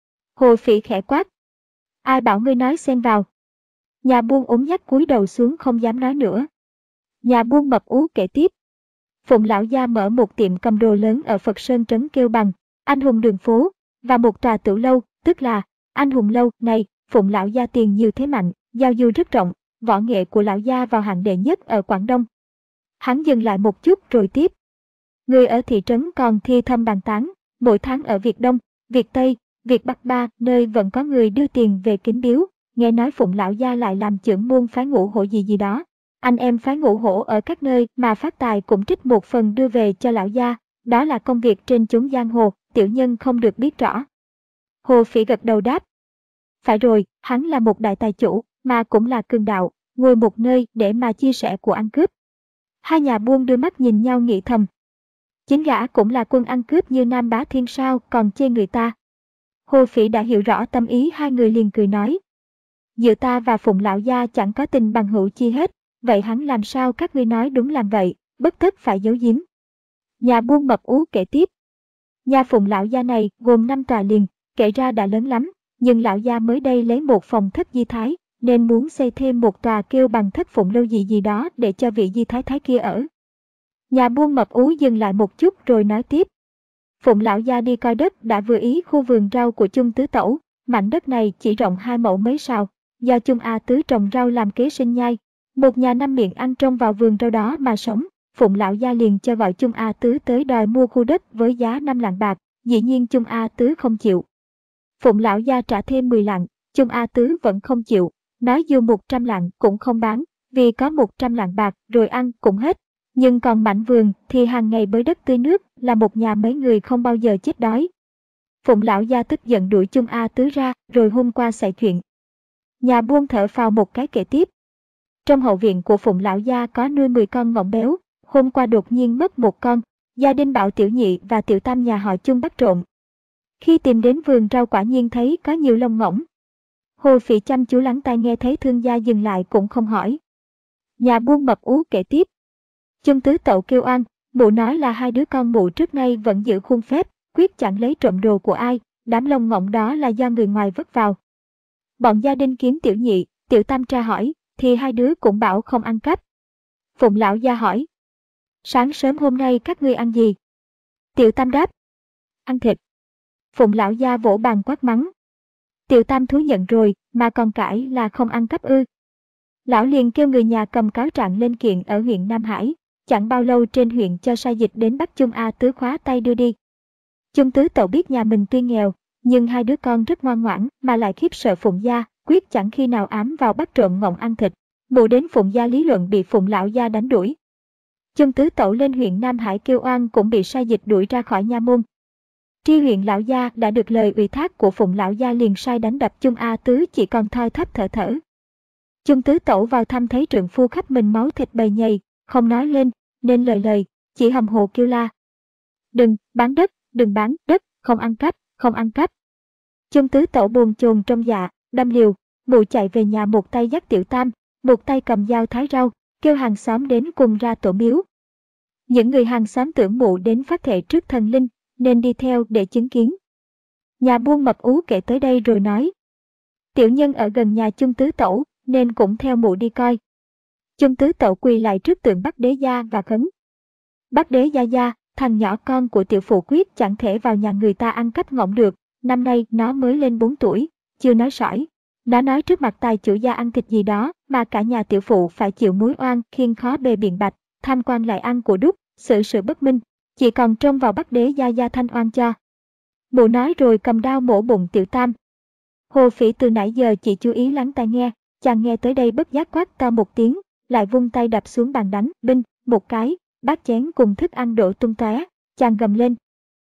Hồ Phỉ khẽ quát. Ai bảo ngươi nói xen vào. Nhà buôn ốm nhắc cúi đầu xuống không dám nói nữa. Nhà buôn mập ú kể tiếp. Phụng lão gia mở một tiệm cầm đồ lớn ở Phật Sơn trấn kêu bằng Anh Hùng đường phố, và một tòa tiểu lâu, tức là Anh Hùng lâu này. Phụng lão gia tiền nhiều thế mạnh, giao du rất rộng, võ nghệ của lão gia vào hạng đệ nhất ở Quảng Đông. Hắn dừng lại một chút rồi tiếp. Người ở thị trấn còn thi thầm bàn tán, mỗi tháng ở Việt Đông, Việt Tây, Việt Bắc ba nơi vẫn có người đưa tiền về kính biếu, nghe nói Phụng lão gia lại làm chưởng môn phái ngũ hổ gì gì đó. Anh em phái ngũ hổ ở các nơi mà phát tài cũng trích một phần đưa về cho lão gia, đó là công việc trên chốn giang hồ, tiểu nhân không được biết rõ. Hồ Phỉ gật đầu đáp. Phải rồi, hắn là một đại tài chủ, mà cũng là cường đạo, ngồi một nơi để mà chia sẻ của ăn cướp. Hai nhà buôn đưa mắt nhìn nhau nghĩ thầm. Chính gã cũng là quân ăn cướp như Nam Bá Thiên sao còn chê người ta. Hồ Phỉ đã hiểu rõ tâm ý hai người liền cười nói. Giữa ta và Phụng lão gia chẳng có tình bằng hữu chi hết, vậy hắn làm sao các ngươi nói đúng làm vậy, bất tất phải giấu giếm. Nhà buôn Mập Ú kể tiếp. Nhà Phụng lão gia này gồm năm tòa liền, kể ra đã lớn lắm, nhưng lão gia mới đây lấy một phòng thất di thái, nên muốn xây thêm một tòa kêu bằng thất Phụng lâu gì gì đó để cho vị di thái thái kia ở. Nhà buôn Mập Ú dừng lại một chút rồi nói tiếp. Phụng lão gia đi coi đất đã vừa ý khu vườn rau của Chung tứ tẩu, mảnh đất này chỉ rộng hai mẫu mấy sào, do Chung A Tứ trồng rau làm kế sinh nhai. Một nhà năm miệng ăn trông vào vườn rau đó mà sống, Phụng lão gia liền cho gọi Chung A Tứ tới đòi mua khu đất với giá năm lạng bạc, dĩ nhiên Chung A Tứ không chịu. Phụng lão gia trả thêm mười lạng, Chung A Tứ vẫn không chịu, nói dù một trăm lạng cũng không bán, vì có một trăm lạng bạc rồi ăn cũng hết. Nhưng còn mảnh vườn thì hàng ngày bới đất tưới nước, là một nhà mấy người không bao giờ chết đói. Phụng lão gia tức giận đuổi Chung A Tứ ra, rồi hôm qua xảy chuyện. Nhà buôn thở phào một cái kể tiếp. Trong hậu viện của Phụng lão gia có nuôi mười con ngỗng béo, hôm qua đột nhiên mất một con, gia đình bảo tiểu nhị và tiểu tam nhà họ Chung bắt trộm. Khi tìm đến vườn rau quả nhiên thấy có nhiều lông ngỗng. Hồ Phỉ chăm chú lắng tai nghe thấy thương gia dừng lại cũng không hỏi. Nhà buôn Mập Ú kể tiếp. Chung tứ tẩu kêu oan, mụ nói là hai đứa con mụ trước nay vẫn giữ khuôn phép, quyết chẳng lấy trộm đồ của ai, đám lông ngỗng đó là do người ngoài vứt vào. Bọn gia đình kiếm tiểu nhị, tiểu tam tra hỏi, thì hai đứa cũng bảo không ăn cắp. Phụng lão gia hỏi. Sáng sớm hôm nay các ngươi ăn gì? Tiểu tam đáp. Ăn thịt. Phụng lão gia vỗ bàn quát mắng. Tiểu tam thú nhận rồi, mà còn cãi là không ăn cắp ư. Lão liền kêu người nhà cầm cáo trạng lên kiện ở huyện Nam Hải, chẳng bao lâu trên huyện cho sai dịch đến bắt Chung A Tứ khóa tay đưa đi. Chung tứ tẩu biết nhà mình tuy nghèo, nhưng hai đứa con rất ngoan ngoãn mà lại khiếp sợ Phụng gia, quyết chẳng khi nào ám vào bắt trộm ngỗng ăn thịt. Mụ đến Phụng gia lý luận bị Phụng lão gia đánh đuổi. Chung tứ tẩu lên huyện Nam Hải kêu oan cũng bị sai dịch đuổi ra khỏi nha môn. Tri huyện lão gia đã được lời ủy thác của Phụng lão gia liền sai đánh đập Chung A Tứ chỉ còn thoi thóp thở thở. Chung tứ tẩu vào thăm thấy trượng phu khắp mình máu thịt bầy nhầy, không nói lên, nên lời lời, chỉ hầm hồ kêu la. Đừng, bán đất, đừng bán đất, không ăn cắp, không ăn cắp. Chung tứ tẩu buồn chồn trong dạ, đâm liều, mụ chạy về nhà một tay dắt tiểu tam, một tay cầm dao thái rau, kêu hàng xóm đến cùng ra tổ miếu. Những người hàng xóm tưởng mụ đến phát thệ trước thần linh, nên đi theo để chứng kiến. Nhà buôn Mập Ú kể tới đây rồi nói. Tiểu nhân ở gần nhà Chung tứ tẩu, nên cũng theo mụ đi coi. Chung tứ tẩu quỳ lại trước tượng Bắc Đế Gia và khấn. Bắc Đế Gia Gia, thằng nhỏ con của tiểu phụ quyết chẳng thể vào nhà người ta ăn cắp ngỗng được, năm nay nó mới lên bốn tuổi, chưa nói sỏi. Nó nói trước mặt tài chủ gia ăn thịt gì đó mà cả nhà tiểu phụ phải chịu mối oan khiên khó bề biện bạch, tham quan lại ăn của đúc, xử sự bất minh, chỉ còn trông vào Bắc Đế Gia Gia thanh oan cho. Mụ nói rồi cầm đao mổ bụng tiểu tam. Hồ Phỉ từ nãy giờ chỉ chú ý lắng tai nghe, chàng nghe tới đây bất giác quát to một tiếng, lại vung tay đập xuống bàn đánh, binh, một cái, bát chén cùng thức ăn đổ tung tóe, chàng gầm lên.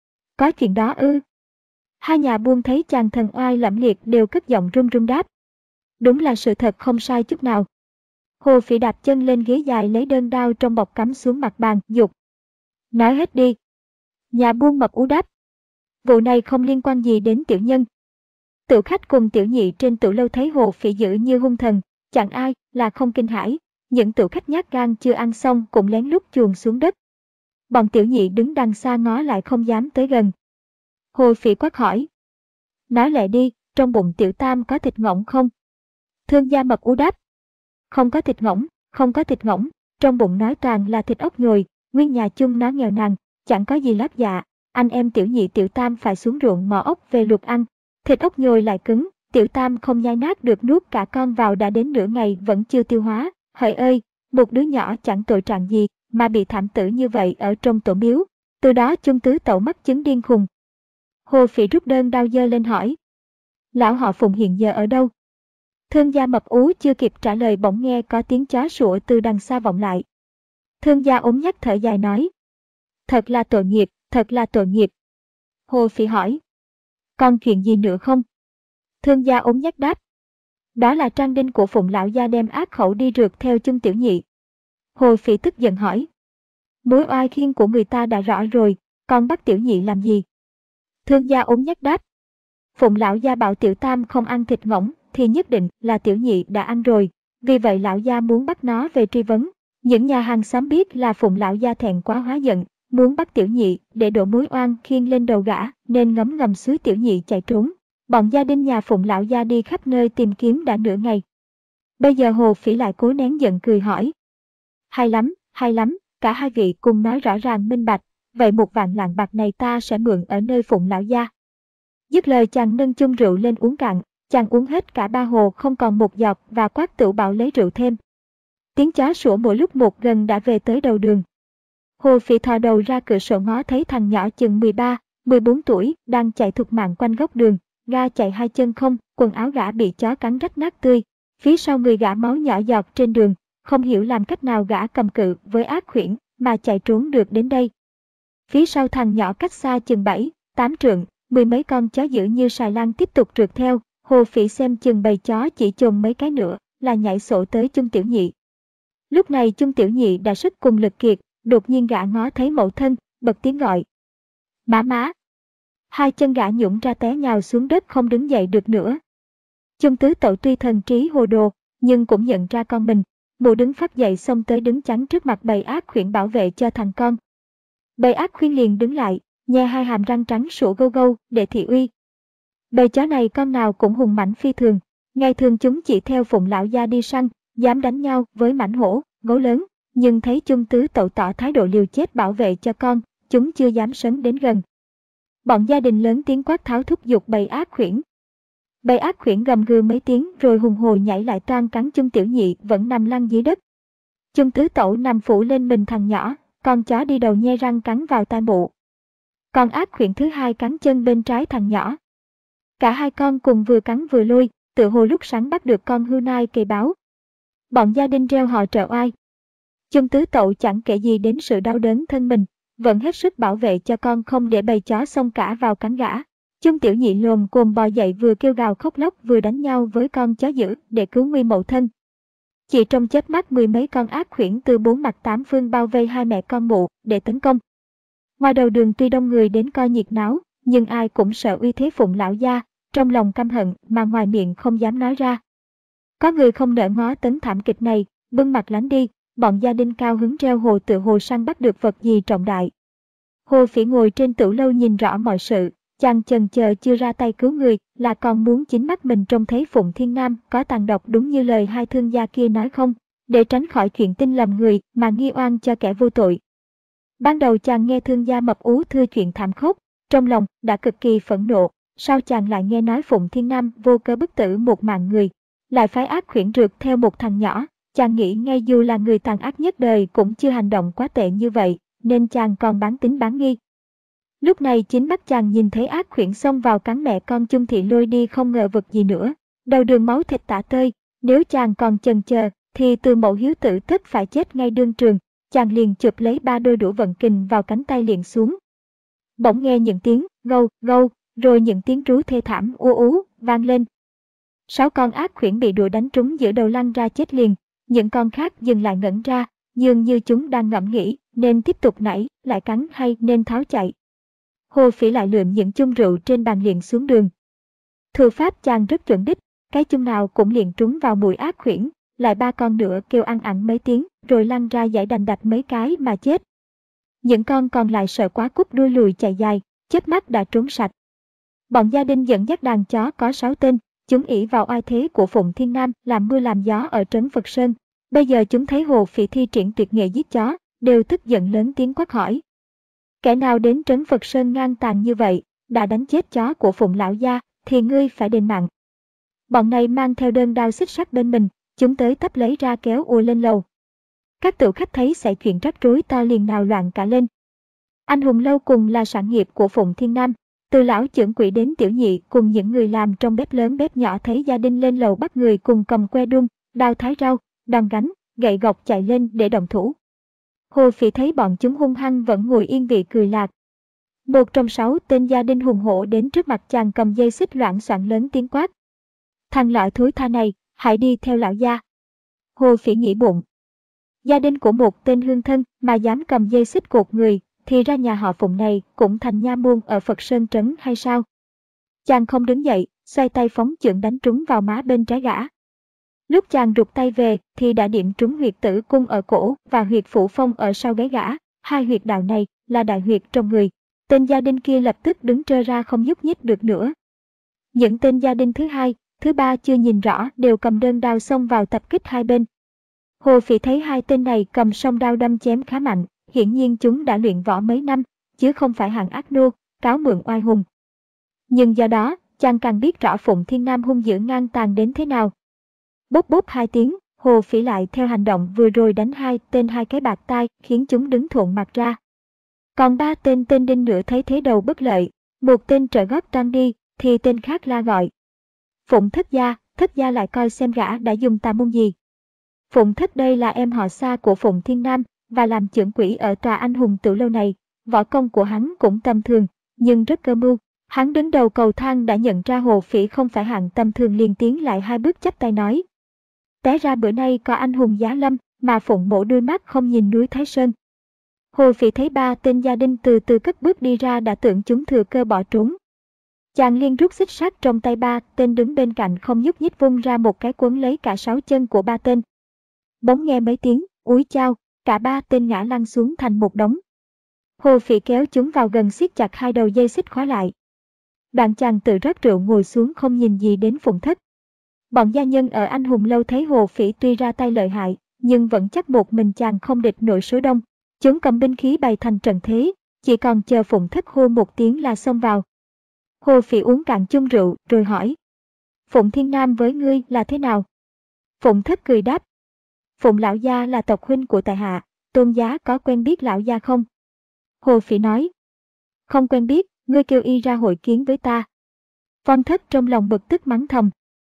Có chuyện đó ư? Hai nhà buôn thấy chàng thần oai lẫm liệt đều cất giọng run run đáp. Đúng là sự thật không sai chút nào. Hồ Phỉ đạp chân lên ghế dài lấy đơn đao trong bọc cắm xuống mặt bàn, dục. Nói hết đi. Nhà buôn Mập Ú đáp. Vụ này không liên quan gì đến tiểu nhân. Tiểu khách cùng tiểu nhị trên tiểu lâu thấy Hồ Phỉ dữ như hung thần, chẳng ai là không kinh hãi. Những tiểu khách nhát gan chưa ăn xong cũng lén lút chuồn xuống đất. Bọn tiểu nhị đứng đằng xa ngó lại không dám tới gần. Hồ Phỉ quát hỏi. Nói lại đi, trong bụng tiểu tam có thịt ngỗng không? Thương gia Mập Ú đáp. Không có thịt ngỗng, không có thịt ngỗng, trong bụng nói toàn là thịt ốc nhồi, nguyên nhà Chung nó nghèo nàn, chẳng có gì lót dạ, anh em tiểu nhị tiểu tam phải xuống ruộng mò ốc về luộc ăn. Thịt ốc nhồi lại cứng, tiểu tam không nhai nát được nuốt cả con vào đã đến nửa ngày vẫn chưa tiêu hóa. Hỡi ơi, một đứa nhỏ chẳng tội trạng gì mà bị thảm tử như vậy ở trong tổ miếu. Từ đó Chung Tứ Tẩu mắc chứng điên khùng. Hồ Phỉ rút đơn đao giơ lên hỏi. Lão họ Phùng hiện giờ ở đâu? Thương gia mập ú chưa kịp trả lời bỗng nghe có tiếng chó sủa từ đằng xa vọng lại. Thương gia ốm nhắc thở dài nói. Thật là tội nghiệp, thật là tội nghiệp. Hồ Phỉ hỏi. Còn chuyện gì nữa không? Thương gia ốm nhắc đáp. Đó là trang đinh của Phụng lão gia đem ác khẩu đi rượt theo Chung Tiểu Nhị. Hồ Phỉ tức giận hỏi. Mối oai khiên của người ta đã rõ rồi, còn bắt Tiểu Nhị làm gì? Thương gia ốm nhắc đáp. Phụng lão gia bảo Tiểu Tam không ăn thịt ngỗng thì nhất định là Tiểu Nhị đã ăn rồi, vì vậy lão gia muốn bắt nó về truy vấn. Những nhà hàng xóm biết là Phụng lão gia thẹn quá hóa giận, muốn bắt Tiểu Nhị để đổ mối oan khiên lên đầu gã, nên ngấm ngầm xúi Tiểu Nhị chạy trốn. Bọn gia đình nhà Phụng lão gia đi khắp nơi tìm kiếm đã nửa ngày. Bây giờ Hồ Phỉ lại cố nén giận cười hỏi. Hay lắm, hay lắm, cả hai vị cùng nói rõ ràng minh bạch, vậy một vạn lạng bạc này ta sẽ mượn ở nơi Phụng lão gia. Dứt lời chàng nâng chung rượu lên uống cạn, chàng uống hết cả ba hồ không còn một giọt và quát Tửu Bảo lấy rượu thêm. Tiếng chó sủa mỗi lúc một gần đã về tới đầu đường. Hồ Phỉ thò đầu ra cửa sổ ngó thấy thằng nhỏ chừng mười ba, mười bốn tuổi đang chạy thục mạng quanh góc đường, ga chạy hai chân không, quần áo gã bị chó cắn rách nát tươi, phía sau người gã máu nhỏ giọt trên đường, không hiểu làm cách nào gã cầm cự với ác khuyển mà chạy trốn được đến đây. Phía sau thằng nhỏ cách xa chừng bảy, tám trượng, mười mấy con chó dữ như xài lang tiếp tục rượt theo. Hồ Phỉ xem chừng bầy chó chỉ chồn mấy cái nữa là nhảy sổ tới Chung Tiểu Nhị. Lúc này Chung Tiểu Nhị đã sức cùng lực kiệt, đột nhiên gã ngó thấy mẫu thân, bật tiếng gọi. Má má! Hai chân gã nhũng ra té nhào xuống đất không đứng dậy được nữa. Chung Tứ Tẩu tuy thần trí hồ đồ, nhưng cũng nhận ra con mình, mụ đứng phát dậy xông tới đứng chắn trước mặt bầy ác khuyển bảo vệ cho thằng con. Bầy ác khuyển liền đứng lại, nhe hai hàm răng trắng sủa gâu gâu để thị uy. Bầy chó này con nào cũng hùng mãnh phi thường, ngày thường chúng chỉ theo Phụng lão gia đi săn, dám đánh nhau với mãnh hổ, gấu lớn, nhưng thấy Chung Tứ Tẩu tỏ thái độ liều chết bảo vệ cho con, chúng chưa dám sấn đến gần. Bọn gia đình lớn tiếng quát tháo thúc giục bầy ác khuyển. Bầy ác khuyển gầm gừ mấy tiếng rồi hùng hồ nhảy lại toan cắn Chung Tiểu Nhị vẫn nằm lăn dưới đất. Chung Tứ Tẩu nằm phủ lên mình thằng nhỏ, con chó đi đầu nhe răng cắn vào tai mụ. Con ác khuyển thứ hai cắn chân bên trái thằng nhỏ. Cả hai con cùng vừa cắn vừa lôi, tự hồ lúc sáng bắt được con hươu nai cây báo. Bọn gia đình reo hò trợ oai. Chung Tứ Tẩu chẳng kể gì đến sự đau đớn thân mình, vẫn hết sức bảo vệ cho con không để bầy chó xông cả vào cắn gã. Chung Tiểu Nhị lồm cồm bò dậy vừa kêu gào khóc lóc vừa đánh nhau với con chó dữ để cứu nguy mẫu thân. Chỉ trong chớp mắt mười mấy con ác khuyển từ bốn mặt tám phương bao vây hai mẹ con mụ để tấn công. Ngoài đầu đường tuy đông người đến coi nhiệt náo, nhưng ai cũng sợ uy thế Phụng lão gia, trong lòng căm hận mà ngoài miệng không dám nói ra. Có người không nỡ ngó tấn thảm kịch này, bưng mặt lánh đi, bọn gia đình cao hứng reo hồ tự hồ săn bắt được vật gì trọng đại. Hồ Phỉ ngồi trên tửu lâu nhìn rõ mọi sự, chàng chần chờ chưa ra tay cứu người là còn muốn chính mắt mình trông thấy Phụng Thiên Nam có tàn độc đúng như lời hai thương gia kia nói không, để tránh khỏi chuyện tin lầm người mà nghi oan cho kẻ vô tội. Ban đầu chàng nghe thương gia mập ú thưa chuyện thảm khốc, trong lòng đã cực kỳ phẫn nộ, sau chàng lại nghe nói Phụng Thiên Nam vô cớ bức tử một mạng người, lại phái ác khuyển rượt theo một thằng nhỏ, chàng nghĩ ngay dù là người tàn ác nhất đời cũng chưa hành động quá tệ như vậy, nên chàng còn bán tín bán nghi. Lúc này chính mắt chàng nhìn thấy ác khuyển xông vào cắn mẹ con Chung Thị lôi đi không ngờ vực gì nữa, đầu đường máu thịt tả tơi, nếu chàng còn chần chờ thì Từ Mậu hiếu tử tất phải chết ngay đương trường, chàng liền chụp lấy ba đôi đũa vận kình vào cánh tay liền xuống. Bỗng nghe những tiếng gâu gâu, rồi những tiếng rú thê thảm u ú vang lên. Sáu con ác khuyển bị đũa đánh trúng giữa đầu lăn ra chết liền, những con khác dừng lại ngẩn ra, dường như chúng đang ngẫm nghĩ nên tiếp tục nảy, lại cắn hay nên tháo chạy. Hồ Phỉ lại lượm những chung rượu trên bàn liền xuống đường. Thủ pháp chàng rất chuẩn đích, cái chung nào cũng liền trúng vào mũi ác khuyển, lại ba con nữa kêu ăn ẳng mấy tiếng rồi lăn ra giải đành đạch mấy cái mà chết. Những con còn lại sợ quá cút đuôi lùi chạy dài, chớp mắt đã trốn sạch. Bọn gia đình dẫn dắt đàn chó có sáu tên, chúng ỷ vào oai thế của Phụng Thiên Nam làm mưa làm gió ở trấn Phật Sơn. Bây giờ chúng thấy Hồ Phỉ thi triển tuyệt nghệ giết chó, đều tức giận lớn tiếng quát hỏi. Kẻ nào đến trấn Phật Sơn ngang tàn như vậy, đã đánh chết chó của Phụng lão gia, thì ngươi phải đền mạng. Bọn này mang theo đơn đao xích sắt bên mình, chúng tới tấp lấy ra kéo ùa lên lầu. Các tửu khách thấy xảy chuyện rắc rối to liền nào loạn cả lên. Anh hùng lâu cùng là sản nghiệp của Phụng Thiên Nam. Từ lão trưởng quỹ đến tiểu nhị cùng những người làm trong bếp lớn bếp nhỏ thấy gia đình lên lầu bắt người cùng cầm que đun, đao thái rau, đòn gánh, gậy gộc chạy lên để động thủ. Hồ Phỉ thấy bọn chúng hung hăng vẫn ngồi yên vị cười lạc. Một trong sáu tên gia đình hùng hổ đến trước mặt chàng cầm dây xích loảng xoảng lớn tiếng quát. Thằng lõi thối tha này, hãy đi theo lão gia. Hồ Phỉ nghĩ bụng. Gia đình của một tên hương thân mà dám cầm dây xích cột người, thì ra nhà họ Phụng này cũng thành nha môn ở Phật Sơn Trấn hay sao? Chàng không đứng dậy, xoay tay phóng chưởng đánh trúng vào má bên trái gã. Lúc chàng rụt tay về thì đã điểm trúng huyệt tử cung ở cổ và huyệt phủ phong ở sau gáy gã. Hai huyệt đạo này là đại huyệt trong người. Tên gia đình kia lập tức đứng trơ ra không nhúc nhích được nữa. Những tên gia đình thứ hai, thứ ba chưa nhìn rõ đều cầm đơn đao xông vào tập kích hai bên. Hồ Phỉ thấy hai tên này cầm song đao đâm chém khá mạnh, hiển nhiên chúng đã luyện võ mấy năm, chứ không phải hạng ác nô, cáo mượn oai hùng. Nhưng do đó, chàng càng biết rõ Phụng Thiên Nam hung dữ ngang tàn đến thế nào. Bốp bốp hai tiếng, Hồ Phỉ lại theo hành động vừa rồi đánh hai tên hai cái bạt tai, khiến chúng đứng thuộn mặt ra. Còn ba tên tên đinh nữa thấy thế đầu bất lợi, một tên trợ gót trăng đi, thì tên khác la gọi. Phụng Thất gia, Thất gia lại coi xem gã đã dùng tà môn gì. Phụng Thất đây là em họ xa của Phụng Thiên Nam, và làm trưởng quỹ ở tòa anh hùng tiểu lâu này. Võ công của hắn cũng tầm thường, nhưng rất cơ mưu. Hắn đứng đầu cầu thang đã nhận ra Hồ Phỉ không phải hạng tầm thường, liền tiến lại hai bước chắp tay nói. Té ra bữa nay có anh hùng giá lâm, mà Phụng mổ đôi mắt không nhìn núi Thái Sơn. Hồ Phỉ thấy ba tên gia đình từ từ cất bước đi ra đã tưởng chúng thừa cơ bỏ trốn. Chàng liền rút xích sắt trong tay ba tên đứng bên cạnh không nhúc nhích, vung ra một cái quấn lấy cả sáu chân của ba tên. Bỗng nghe mấy tiếng, úi chao, cả ba tên ngã lăn xuống thành một đống. Hồ Phỉ kéo chúng vào gần siết chặt hai đầu dây xích khóa lại. Đoạn chàng tự rót rượu ngồi xuống không nhìn gì đến Phụng Thất. Bọn gia nhân ở anh hùng lâu thấy Hồ Phỉ tuy ra tay lợi hại, nhưng vẫn chắc một mình chàng không địch nổi số đông. Chúng cầm binh khí bày thành trận thế, chỉ còn chờ Phụng Thất hô một tiếng là xông vào. Hồ Phỉ uống cạn chung rượu rồi hỏi. Phụng Thiên Nam với ngươi là thế nào? Phụng Thất cười đáp. Phụng lão gia là tộc huynh của tại hạ, Tôn giá có quen biết lão gia không? Hồ Phỉ nói. Không quen biết, ngươi kêu y ra hội kiến với ta. Phong Thất trong lòng bực tức mắng thầm.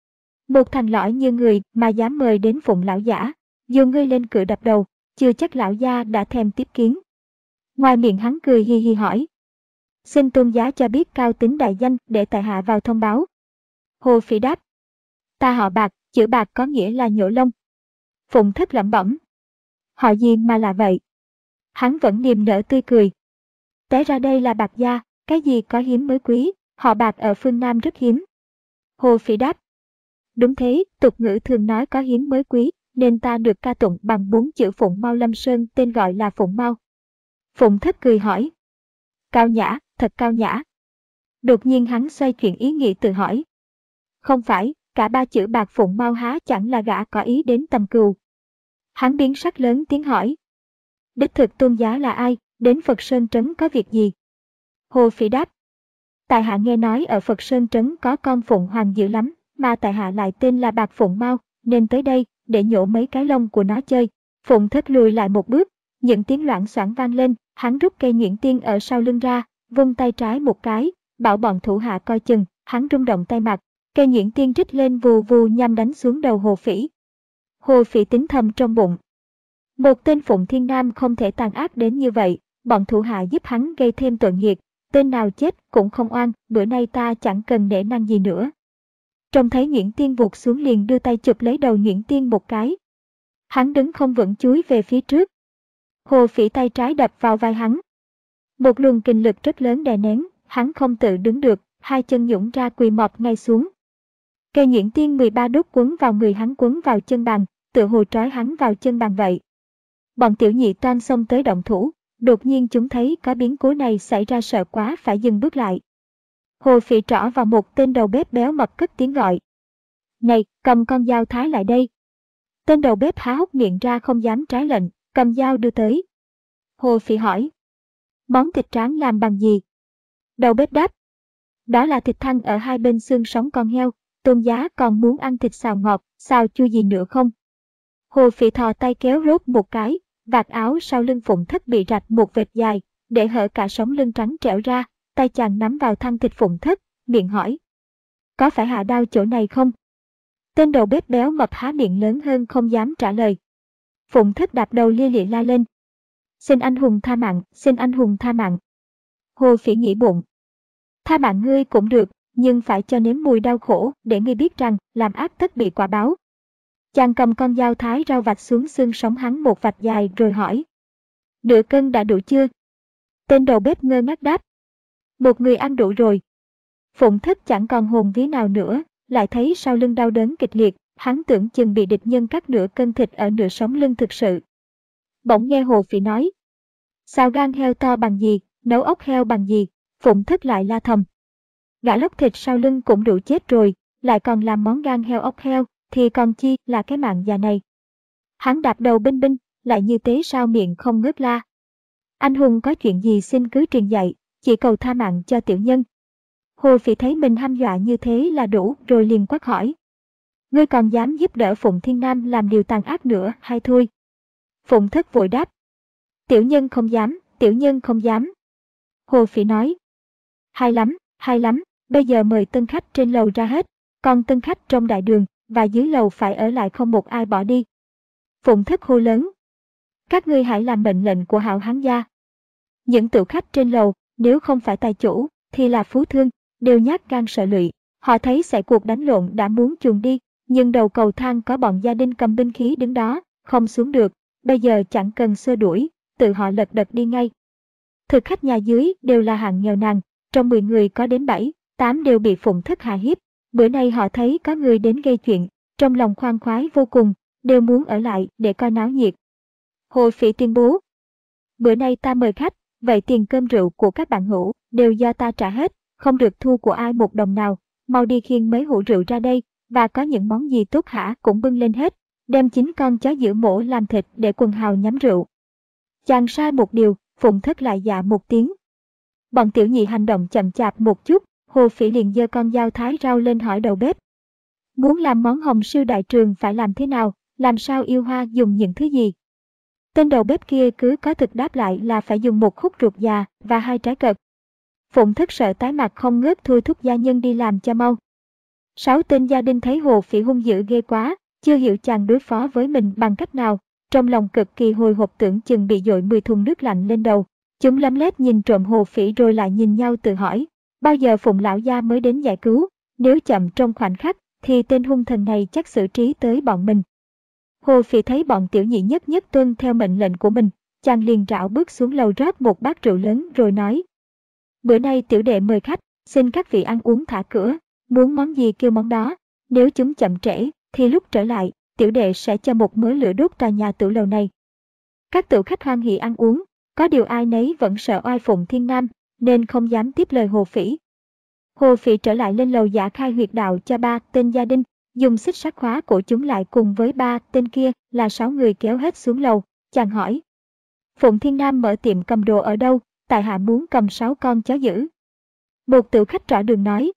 Một thằng lõi như người mà dám mời đến Phụng lão giả, dù ngươi lên cửa đập đầu, chưa chắc lão gia đã thèm tiếp kiến. Ngoài miệng hắn cười hi hi hỏi. Xin Tôn giá cho biết cao tính đại danh để tại hạ vào thông báo. Hồ Phỉ đáp. Ta họ Bạc, chữ Bạc có nghĩa là nhổ lông. Phụng Thất lẩm bẩm. Họ gì mà là vậy? Hắn vẫn niềm nở tươi cười. Té ra đây là Bạc gia, cái gì có hiếm mới quý, họ Bạc ở phương Nam rất hiếm. Hồ Phỉ đáp. Đúng thế, tục ngữ thường nói có hiếm mới quý, nên ta được ca tụng bằng bốn chữ Phụng Mau Lâm Sơn, tên gọi là Phụng Mau. Phụng Thất cười hỏi. Cao nhã, thật cao nhã. Đột nhiên hắn xoay chuyển ý nghĩ tự hỏi. Không phải, cả ba chữ Bạc Phụng Mau há chẳng là gã có ý đến tầm cừu. Hắn biến sắc lớn tiếng hỏi. Đích thực Tôn giá là ai, đến Phật Sơn Trấn có việc gì? Hồ Phỉ đáp. Tại hạ nghe nói ở Phật Sơn Trấn có con Phụng Hoàng dữ lắm, mà tại hạ lại tên là Bạc Phụng Mau, nên tới đây để nhổ mấy cái lông của nó chơi. Phụng Thất lùi lại một bước, những tiếng loảng xoảng vang lên, hắn rút cây nhuyễn tiên ở sau lưng ra, vung tay trái một cái, bảo bọn thủ hạ coi chừng, hắn rung động tay mặt, cây nhuyễn tiên rít lên vù vù nhằm đánh xuống đầu Hồ Phỉ. Hồ Phỉ tính thầm trong bụng. Một tên Phụng Thiên Nam không thể tàn ác đến như vậy, bọn thủ hạ giúp hắn gây thêm tội nghiệt, tên nào chết cũng không oan, bữa nay ta chẳng cần nể nang gì nữa. Trông thấy nhuyễn tiên vụt xuống liền đưa tay chụp lấy đầu nhuyễn tiên một cái. Hắn đứng không vững chúi về phía trước. Hồ Phỉ tay trái đập vào vai hắn. Một luồng kình lực rất lớn đè nén, hắn không tự đứng được, hai chân nhũn ra quỳ mọp ngay xuống. Cây nhuyễn tiên mười ba đốt quấn vào người hắn, quấn vào chân bàn, tự hồ trói hắn vào chân bàn vậy. Bọn tiểu nhị toan xông tới động thủ, đột nhiên chúng thấy có biến cố này xảy ra sợ quá phải dừng bước lại. Hồ Phỉ trỏ vào một tên đầu bếp béo mập cất tiếng gọi. Này, cầm con dao thái lại đây. Tên đầu bếp há hốc miệng ra không dám trái lệnh, cầm dao đưa tới. Hồ Phỉ hỏi. Món thịt tráng làm bằng gì? Đầu bếp đáp. Đó là thịt thăn ở hai bên xương sống con heo, Tôn giá còn muốn ăn thịt xào ngọt, xào chua gì nữa không? Hồ Phỉ thò tay kéo rốt một cái, vạt áo sau lưng Phụng Thất bị rạch một vệt dài, để hở cả sống lưng trắng trẻo ra, tay chàng nắm vào thăng thịt Phụng Thất, miệng hỏi. Có phải hạ đau chỗ này không? Tên đầu bếp béo mập há miệng lớn hơn không dám trả lời. Phụng Thất đạp đầu lia lịa la lên. Xin anh hùng tha mạng, xin anh hùng tha mạng. Hồ Phỉ nghĩ bụng. Tha mạng ngươi cũng được, nhưng phải cho nếm mùi đau khổ để ngươi biết rằng làm ác tất bị quả báo. Chàng cầm con dao thái rau vạch xuống xương sống hắn một vạch dài rồi hỏi. Nửa cân đã đủ chưa? Tên đầu bếp ngơ ngác đáp. Một người ăn đủ rồi. Phụng Thất chẳng còn hồn vía nào nữa, lại thấy sau lưng đau đớn kịch liệt, hắn tưởng chừng bị địch nhân cắt nửa cân thịt ở nửa sống lưng thực sự. Bỗng nghe Hồ Phỉ nói. Xào gan heo to bằng gì, nấu ốc heo bằng gì, Phụng Thất lại la thầm. Gã lóc thịt sau lưng cũng đủ chết rồi, lại còn làm món gan heo ốc heo, thì còn chi là cái mạng già này. Hắn đạp đầu binh binh, lại như thế sao miệng không ngớt la. Anh hùng có chuyện gì xin cứ truyền dạy, chỉ cầu tha mạng cho tiểu nhân. Hồ Phỉ thấy mình hăm dọa như thế là đủ rồi liền quát hỏi. Ngươi còn dám giúp đỡ Phụng Thiên Nam làm điều tàn ác nữa hay thôi? Phụng Thất vội đáp. Tiểu nhân không dám, tiểu nhân không dám. Hồ Phỉ nói. Hay lắm, hay lắm, bây giờ mời tân khách trên lầu ra hết, còn tân khách trong đại đường và dưới lầu phải ở lại không một ai bỏ đi. Phụng Thất hô lớn. Các ngươi hãy làm mệnh lệnh của Hạo Hán gia. Những tiểu khách trên lầu, nếu không phải tài chủ, thì là phú thương, đều nhát gan sợ lụy. Họ thấy xảy cuộc đánh lộn đã muốn chuồn đi, nhưng đầu cầu thang có bọn gia đình cầm binh khí đứng đó, không xuống được, bây giờ chẳng cần xua đuổi, tự họ lật đật đi ngay. Thực khách nhà dưới đều là hạng nghèo nàn, trong mười người có đến bảy, tám đều bị Phụng Thất hạ hiếp. Bữa nay họ thấy có người đến gây chuyện, trong lòng khoan khoái vô cùng, đều muốn ở lại để coi náo nhiệt. Hồ Phỉ tuyên bố. Bữa nay ta mời khách, vậy tiền cơm rượu của các bạn hữu đều do ta trả hết, không được thu của ai một đồng nào, mau đi khiêng mấy hũ rượu ra đây, và có những món gì tốt hả cũng bưng lên hết, đem chín con chó giữ mổ làm thịt để quần hào nhắm rượu. Chàng sai một điều, Phụng Thất lại dạ một tiếng. Bọn tiểu nhị hành động chậm chạp một chút, Hồ Phỉ liền giơ con dao thái rau lên hỏi đầu bếp. Muốn làm món hồng siêu đại trường phải làm thế nào, làm sao yêu hoa dùng những thứ gì? Tên đầu bếp kia cứ có thực đáp lại là phải dùng một khúc ruột già và hai trái cật. Phụng Thất sợ tái mặt không ngớt thôi thúc gia nhân đi làm cho mau. Sáu tên gia đình thấy Hồ Phỉ hung dữ ghê quá, chưa hiểu chàng đối phó với mình bằng cách nào, trong lòng cực kỳ hồi hộp tưởng chừng bị dội mười thùng nước lạnh lên đầu. Chúng lấm lét nhìn trộm Hồ Phỉ rồi lại nhìn nhau tự hỏi, bao giờ Phụng lão gia mới đến giải cứu, nếu chậm trong khoảnh khắc thì tên hung thần này chắc xử trí tới bọn mình. Hồ Phỉ thấy bọn tiểu nhị nhất nhất tuân theo mệnh lệnh của mình, chàng liền rảo bước xuống lầu rót một bát rượu lớn rồi nói. Bữa nay tiểu đệ mời khách, xin các vị ăn uống thả cửa, muốn món gì kêu món đó, nếu chúng chậm trễ thì lúc trở lại, tiểu đệ sẽ cho một mớ lửa đốt tòa nhà tử lầu này. Các tiểu khách hoan hỉ ăn uống, có điều ai nấy vẫn sợ oai Phụng Thiên Nam, nên không dám tiếp lời Hồ Phỉ. Hồ Phỉ trở lại lên lầu giả khai huyệt đạo cho ba tên gia đình, dùng xích sắt khóa cổ chúng lại cùng với ba tên kia là sáu người kéo hết xuống lầu. Chàng hỏi. Phụng Thiên Nam mở tiệm cầm đồ ở đâu, tại hạ muốn cầm sáu con chó dữ. Một tiểu khách trỏ đường nói.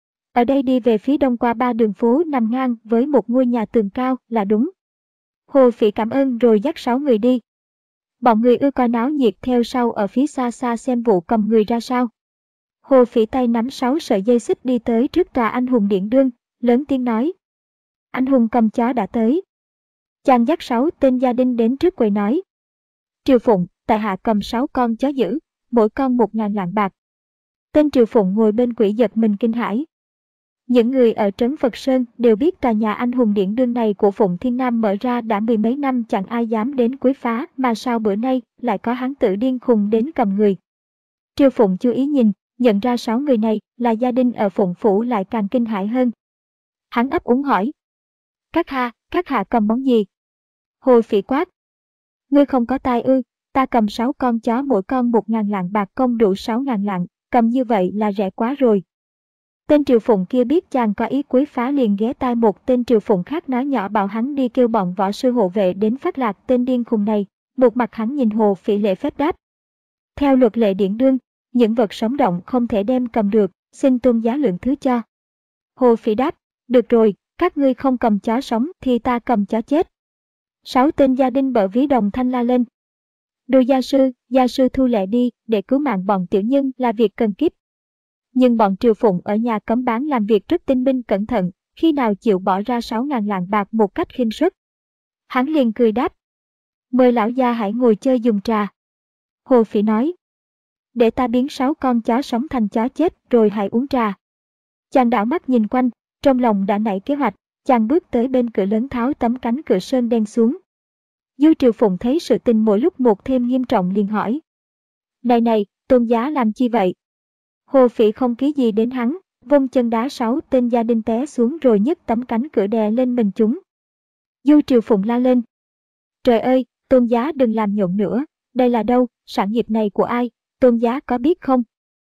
Ở đây đi về phía đông qua ba đường phố nằm ngang với một ngôi nhà tường cao là đúng. Hồ Phỉ cảm ơn rồi dắt sáu người đi. Bọn người ưa coi náo nhiệt theo sau ở phía xa xa xem vụ cầm người ra sao. Hồ Phỉ tay nắm sáu sợi dây xích đi tới trước tòa anh hùng điện đương, lớn tiếng nói. Anh hùng cầm chó đã tới. Chàng dắt sáu tên gia đình đến trước quầy nói. Triều Phụng, tại hạ cầm sáu con chó dữ, mỗi con một ngàn lạng bạc. Tên Triều Phụng ngồi bên quỹ giật mình kinh hãi. Những người ở trấn Phật Sơn đều biết tòa nhà anh hùng điện đương này của Phụng Thiên Nam mở ra đã mười mấy năm chẳng ai dám đến quấy phá, mà sao bữa nay lại có hán tử điên khùng đến cầm người. Triều Phụng chú ý nhìn, nhận ra sáu người này là gia đình ở Phụng Phủ lại càng kinh hãi hơn. Hắn ấp úng hỏi. Các hạ, các hạ cầm món gì? Hồ Phỉ quát. Ngươi không có tai ư, ta cầm sáu con chó mỗi con một ngàn lạng bạc công đủ sáu ngàn lạng, cầm như vậy là rẻ quá rồi. Tên Triều Phụng kia biết chàng có ý quấy phá liền ghé tai một tên Triều Phụng khác nói nhỏ bảo hắn đi kêu bọn võ sư hộ vệ đến phát lạc tên điên khùng này. Một mặt hắn nhìn Hồ Phỉ lễ phép đáp. Theo luật lệ điện đương, những vật sống động không thể đem cầm được, xin tôn giá lượng thứ cho. Hồ Phỉ đáp, được rồi, các ngươi không cầm chó sống thì ta cầm chó chết. Sáu tên gia đình bở ví đồng thanh la lên, Đồ gia sư, gia sư thu lệ đi, để cứu mạng bọn tiểu nhân là việc cần kíp. Nhưng bọn Triều Phụng ở nhà cấm bán làm việc rất tinh minh cẩn thận, khi nào chịu bỏ ra sáu ngàn lạng bạc một cách khinh suất. Hắn liền cười đáp. Mời lão gia hãy ngồi chơi dùng trà. Hồ Phỉ nói. Để ta biến sáu con chó sống thành chó chết rồi hãy uống trà. Chàng đảo mắt nhìn quanh, trong lòng đã nảy kế hoạch, chàng bước tới bên cửa lớn tháo tấm cánh cửa sơn đen xuống. Du Triều Phụng thấy sự tình mỗi lúc một thêm nghiêm trọng liền hỏi. Này này, Tôn giá làm chi vậy? Hồ Phỉ không ký gì đến hắn, vung chân đá sáu tên gia đình té xuống rồi nhấc tấm cánh cửa đè lên mình chúng. Du Triều Phụng la lên. Trời ơi, Tôn giá đừng làm nhộn nữa, đây là đâu, sản nghiệp này của ai, Tôn giá có biết không?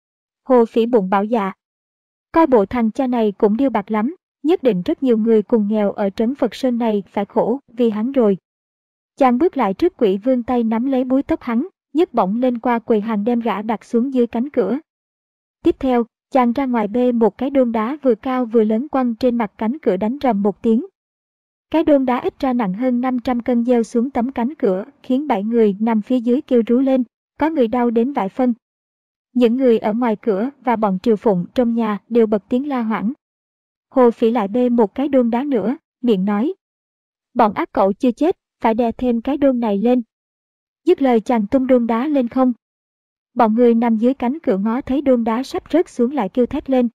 Hồ Phỉ bụng bảo dạ. Coi bộ thằng cha này cũng điêu bạc lắm, nhất định rất nhiều người cùng nghèo ở trấn Phật Sơn này phải khổ vì hắn rồi. Chàng bước lại trước Quỷ Vương tay nắm lấy búi tóc hắn, nhấc bổng lên qua quầy hàng đem gã đặt xuống dưới cánh cửa. Tiếp theo, chàng ra ngoài bê một cái đôn đá vừa cao vừa lớn quăng trên mặt cánh cửa đánh rầm một tiếng. Cái đôn đá ít ra nặng hơn năm trăm cân gieo xuống tấm cánh cửa, khiến bảy người nằm phía dưới kêu rú lên, có người đau đến vãi phân. Những người ở ngoài cửa và bọn Triều Phụng trong nhà đều bật tiếng la hoảng. Hồ Phỉ lại bê một cái đôn đá nữa, miệng nói. Bọn ác cẩu chưa chết, phải đè thêm cái đôn này lên. Dứt lời chàng tung đôn đá lên không. Bọn người nằm dưới cánh cửa ngó thấy đôn đá sắp rớt xuống lại kêu thét lên.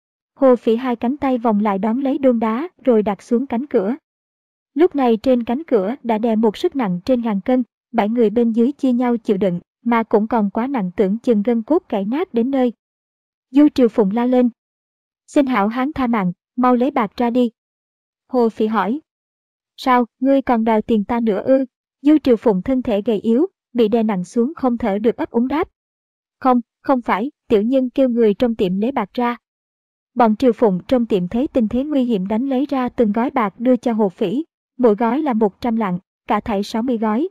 Hồ Phỉ hai cánh tay vòng lại đón lấy đôn đá rồi đặt xuống cánh cửa. Lúc này trên cánh cửa đã đè một sức nặng trên ngàn cân, bảy người bên dưới chia nhau chịu đựng, mà cũng còn quá nặng tưởng chừng gân cốt gãy nát đến nơi. Du Triều Phụng la lên. Xin hảo hán tha mạng, mau lấy bạc ra đi. Hồ Phỉ hỏi. Sao, ngươi còn đòi tiền ta nữa ư? Du Triều Phụng thân thể gầy yếu, bị đè nặng xuống không thở được ấp úng đáp. Không, không phải, tiểu nhân kêu người trong tiệm lấy bạc ra. Bọn Triều Phụng trong tiệm thấy tình thế nguy hiểm đánh lấy ra từng gói bạc đưa cho Hồ Phỉ, mỗi gói là một trăm lạng, cả thảy sáu mươi gói.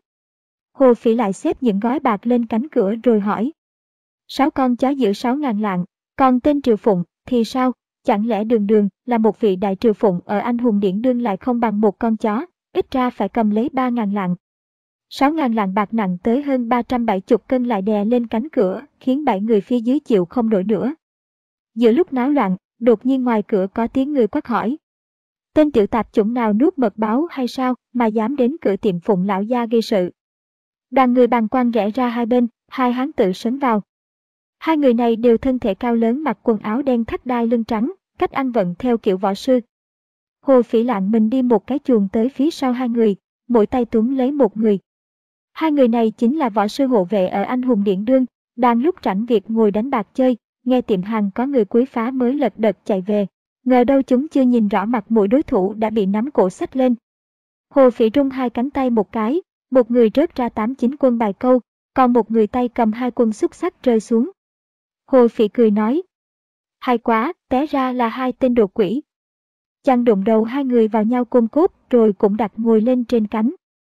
Hồ Phỉ lại xếp những gói bạc lên cánh cửa rồi hỏi. Sáu con chó giữ sáu ngàn lạng, còn tên Triều Phụng thì sao? Chẳng lẽ Đường Đường là một vị đại Triều Phụng ở Anh Hùng Điển Đương lại không bằng một con chó, ít ra phải cầm lấy ba ngàn lạng. Sáu ngàn lạng bạc nặng tới hơn ba trăm bảy mươi cân lại đè lên cánh cửa, khiến bảy người phía dưới chịu không nổi nữa. Giữa lúc náo loạn, đột nhiên ngoài cửa có tiếng người quát hỏi. Tên tiểu tạp chủng nào nuốt mật báo hay sao mà dám đến cửa tiệm Phụng lão gia gây sự? Đoàn người bàng quan rẽ ra hai bên, hai hán tự sấn vào. Hai người này đều thân thể cao lớn mặc quần áo đen thắt đai lưng trắng, cách ăn vận theo kiểu võ sư. Hồ Phỉ lạng mình đi một cái chuồng tới phía sau hai người, mỗi tay túm lấy một người. Hai người này chính là võ sư hộ vệ ở Anh Hùng Điển Đương, đang lúc rảnh việc ngồi đánh bạc chơi, nghe tiệm hàng có người quấy phá mới lật đật chạy về. Ngờ đâu chúng chưa nhìn rõ mặt mũi đối thủ đã bị nắm cổ xách lên. Hồ Phỉ rung hai cánh tay một cái, một người rớt ra tám chín quân bài câu, còn một người tay cầm hai quân xúc xắc rơi xuống. Hồ Phỉ cười nói. Hay quá, té ra là hai tên đồ quỷ. Chàng đụng đầu hai người vào nhau côm cốt rồi cũng đặt ngồi lên trên cánh.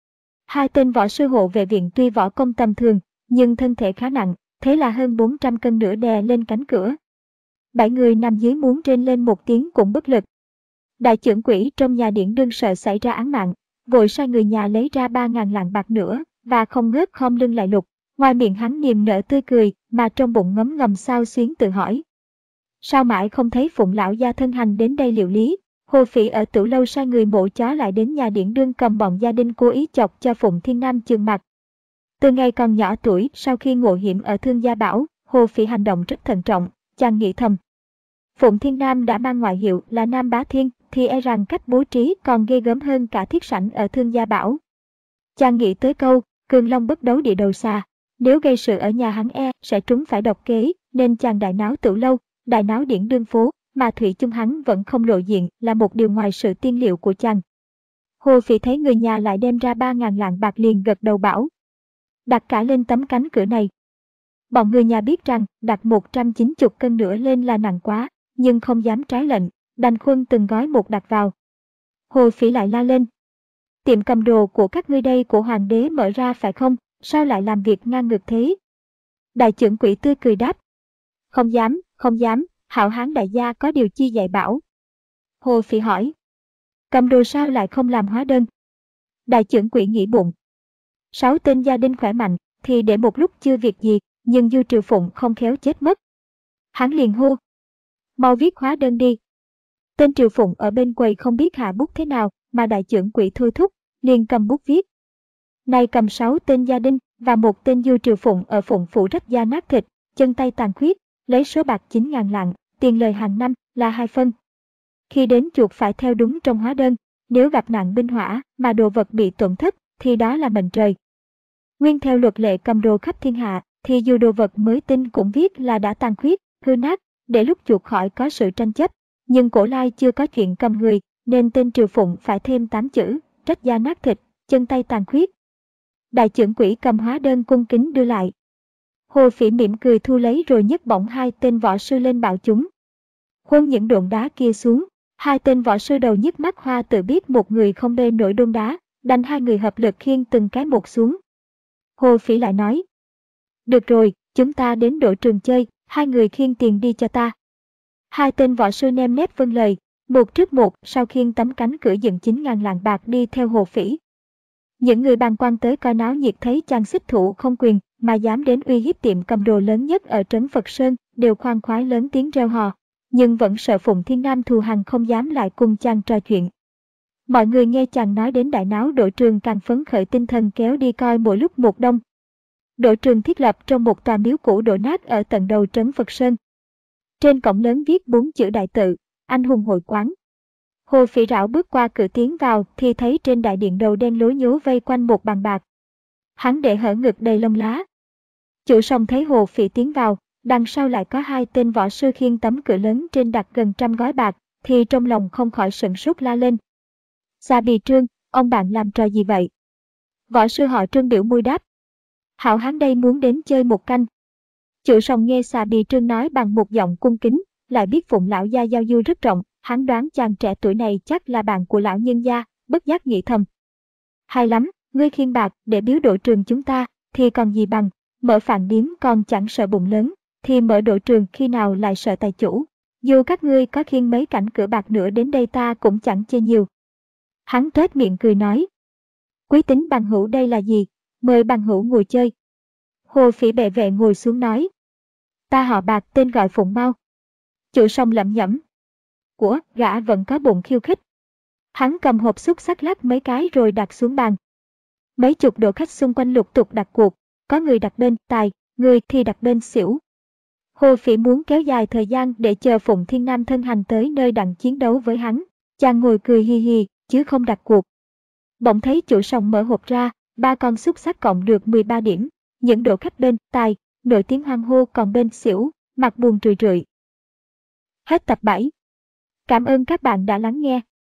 Hai tên võ sư hộ vệ viện tuy võ công tầm thường, nhưng thân thể khá nặng, thế là hơn bốn trăm cân nữa đè lên cánh cửa. Bảy người nằm dưới muốn rên lên một tiếng cũng bất lực. Đại trưởng quỹ trong nhà Điển Đương sợ xảy ra án mạng, vội sai người nhà lấy ra ba ngàn lạng bạc nữa, và không ngớt khom lưng lại lục. Ngoài miệng hắn niềm nở tươi cười, mà trong bụng ngấm ngầm sao xuyến tự hỏi. Sao mãi không thấy Phụng lão gia thân hành đến đây liệu lý? Hồ Phỉ ở Tửu Lâu sai người mổ chó lại đến nhà Điển Đương cầm bọn gia đình cố ý chọc cho Phụng Thiên Nam chừng mặt. Từ ngày còn nhỏ tuổi, sau khi ngộ hiểm ở Thương Gia Bảo, Hồ Phỉ hành động rất thận trọng, chàng nghĩ thầm. Phụng Thiên Nam đã mang ngoại hiệu là Nam Bá Thiên, thì e rằng cách bố trí còn ghê gớm hơn cả Thiết Sảnh ở Thương Gia Bảo. Chàng nghĩ tới câu, cường long bất đấu địa đầu xà, nếu gây sự ở nhà hắn e sẽ trúng phải độc kế, nên chàng đại náo Tửu Lâu, đại náo Điển Đương phố, mà thủy chung hắn vẫn không lộ diện là một điều ngoài sự tiên liệu của chàng. Hồ Phỉ thấy người nhà lại đem ra ba ngàn lạng bạc liền gật đầu bảo. Đặt cả lên tấm cánh cửa này. Bọn người nhà biết rằng đặt một trăm chín mươi cân nữa lên là nặng quá, nhưng không dám trái lệnh, đành khuân từng gói một đặt vào. Hồ Phỉ lại la lên. Tiệm cầm đồ của các ngươi đây của hoàng đế mở ra phải không, sao lại làm việc ngang ngược thế? Đại trưởng quỹ tươi cười đáp. Không dám, không dám, hảo hán đại gia có điều chi dạy bảo. Hồ Phỉ hỏi. Cầm đồ sao lại không làm hóa đơn? Đại trưởng quỹ nghĩ bụng. Sáu tên gia đình khỏe mạnh, thì để một lúc chưa việc gì, nhưng Du Triều Phụng không khéo chết mất. Hắn liền hô: mau viết hóa đơn đi. Tên Triều Phụng ở bên quầy không biết hạ bút thế nào, mà đại chưởng quỹ thôi thúc, liền cầm bút viết. Này cầm sáu tên gia đình và một tên Du Triều Phụng ở Phụng phủ rách da nát thịt, chân tay tàn khuyết, lấy số bạc chín ngàn lạng, tiền lời hàng năm là hai phân. Khi đến chuộc phải theo đúng trong hóa đơn, nếu gặp nạn binh hỏa mà đồ vật bị tổn thất thì đó là mệnh trời. Nguyên theo luật lệ cầm đồ khắp thiên hạ, thì dù đồ vật mới tinh cũng viết là đã tàn khuyết, hư nát, để lúc chuộc khỏi có sự tranh chấp. Nhưng cổ lai chưa có chuyện cầm người, nên tên Triều Phụng phải thêm tám chữ, rách da nát thịt, chân tay tàn khuyết. Đại chưởng quỹ cầm hóa đơn cung kính đưa lại. Hồ Phỉ mỉm cười thu lấy rồi nhấc bổng hai tên võ sư lên bảo chúng: khuân những độn đá kia xuống. Hai tên võ sư đầu nhức mắt hoa tự biết một người không bê nổi đôn đá, đành hai người hợp lực khiêng từng cái một xuống. Hồ Phỉ lại nói: được rồi, chúng ta đến đội trường chơi, hai người khiêng tiền đi cho ta. Hai tên võ sư nem nép vâng lời, một trước một sau khiêng tấm cánh cửa dựng chín ngàn lạng bạc đi theo Hồ Phỉ. Những người bàng quan tới coi náo nhiệt thấy chàng xích thủ không quyền mà dám đến uy hiếp tiệm cầm đồ lớn nhất ở trấn Phật Sơn, đều khoan khoái lớn tiếng reo hò, nhưng vẫn sợ Phụng Thiên Nam thù hằn không dám lại cùng chàng trò chuyện. Mọi người nghe chàng nói đến đại náo đội trường càng phấn khởi tinh thần kéo đi coi mỗi lúc một đông. Đội trường thiết lập trong một tòa miếu cũ đổ nát ở tận đầu trấn Phật Sơn. Trên cổng lớn viết bốn chữ đại tự: Anh hùng hội quán. Hồ Phỉ rảo bước qua cửa tiến vào thì thấy trên đại điện đầu đen lối nhố vây quanh một bàn bạc. Hắn để hở ngực đầy lông lá. Chủ sòng thấy Hồ Phỉ tiến vào, đằng sau lại có hai tên võ sư khiêng tấm cửa lớn trên đặt gần trăm gói bạc, thì trong lòng không khỏi sửng sốt la lên: Xà Bì Trương, ông bạn làm trò gì vậy? Võ sư họ Trương biểu môi đáp: hảo hán đây muốn đến chơi một canh. Chủ sòng nghe Xà Bì Trương nói bằng một giọng cung kính, lại biết Phụng lão gia giao du rất rộng, hắn đoán chàng trẻ tuổi này chắc là bạn của lão nhân gia, bất giác nghĩ thầm: hay lắm, ngươi khiêng bạc để biếu đội trường chúng ta, thì còn gì bằng, mở phạn điếm còn chẳng sợ bụng lớn, thì mở đội trường khi nào lại sợ tài chủ. Dù các ngươi có khiêng mấy cảnh cửa bạc nữa đến đây ta cũng chẳng chê nhiều. Hắn tuét miệng cười nói: quý tính bằng hữu đây là gì, mời bằng hữu ngồi chơi. Hồ Phỉ bệ vệ ngồi xuống nói: ta họ Bạc, tên gọi Phụng Mau. Chủ sòng lẩm nhẩm: của gã vẫn có bụng khiêu khích. Hắn cầm hộp xúc xắc lắc mấy cái rồi đặt xuống bàn. Mấy chục đội khách xung quanh lục tục đặt cuộc, có người đặt bên tài, người thì đặt bên xỉu. Hồ Phỉ muốn kéo dài thời gian để chờ Phụng Thiên Nam thân hành tới nơi đặng chiến đấu với hắn. Chàng ngồi cười hi hi, chứ không đặt cuộc. Bỗng thấy chủ sòng mở hộp ra, ba con xúc xắc cộng được mười ba điểm. Những đội khách bên tài, nổi tiếng hoan hô, còn bên xỉu, mặt buồn rười rượi. Hết tập bảy. Cảm ơn các bạn đã lắng nghe.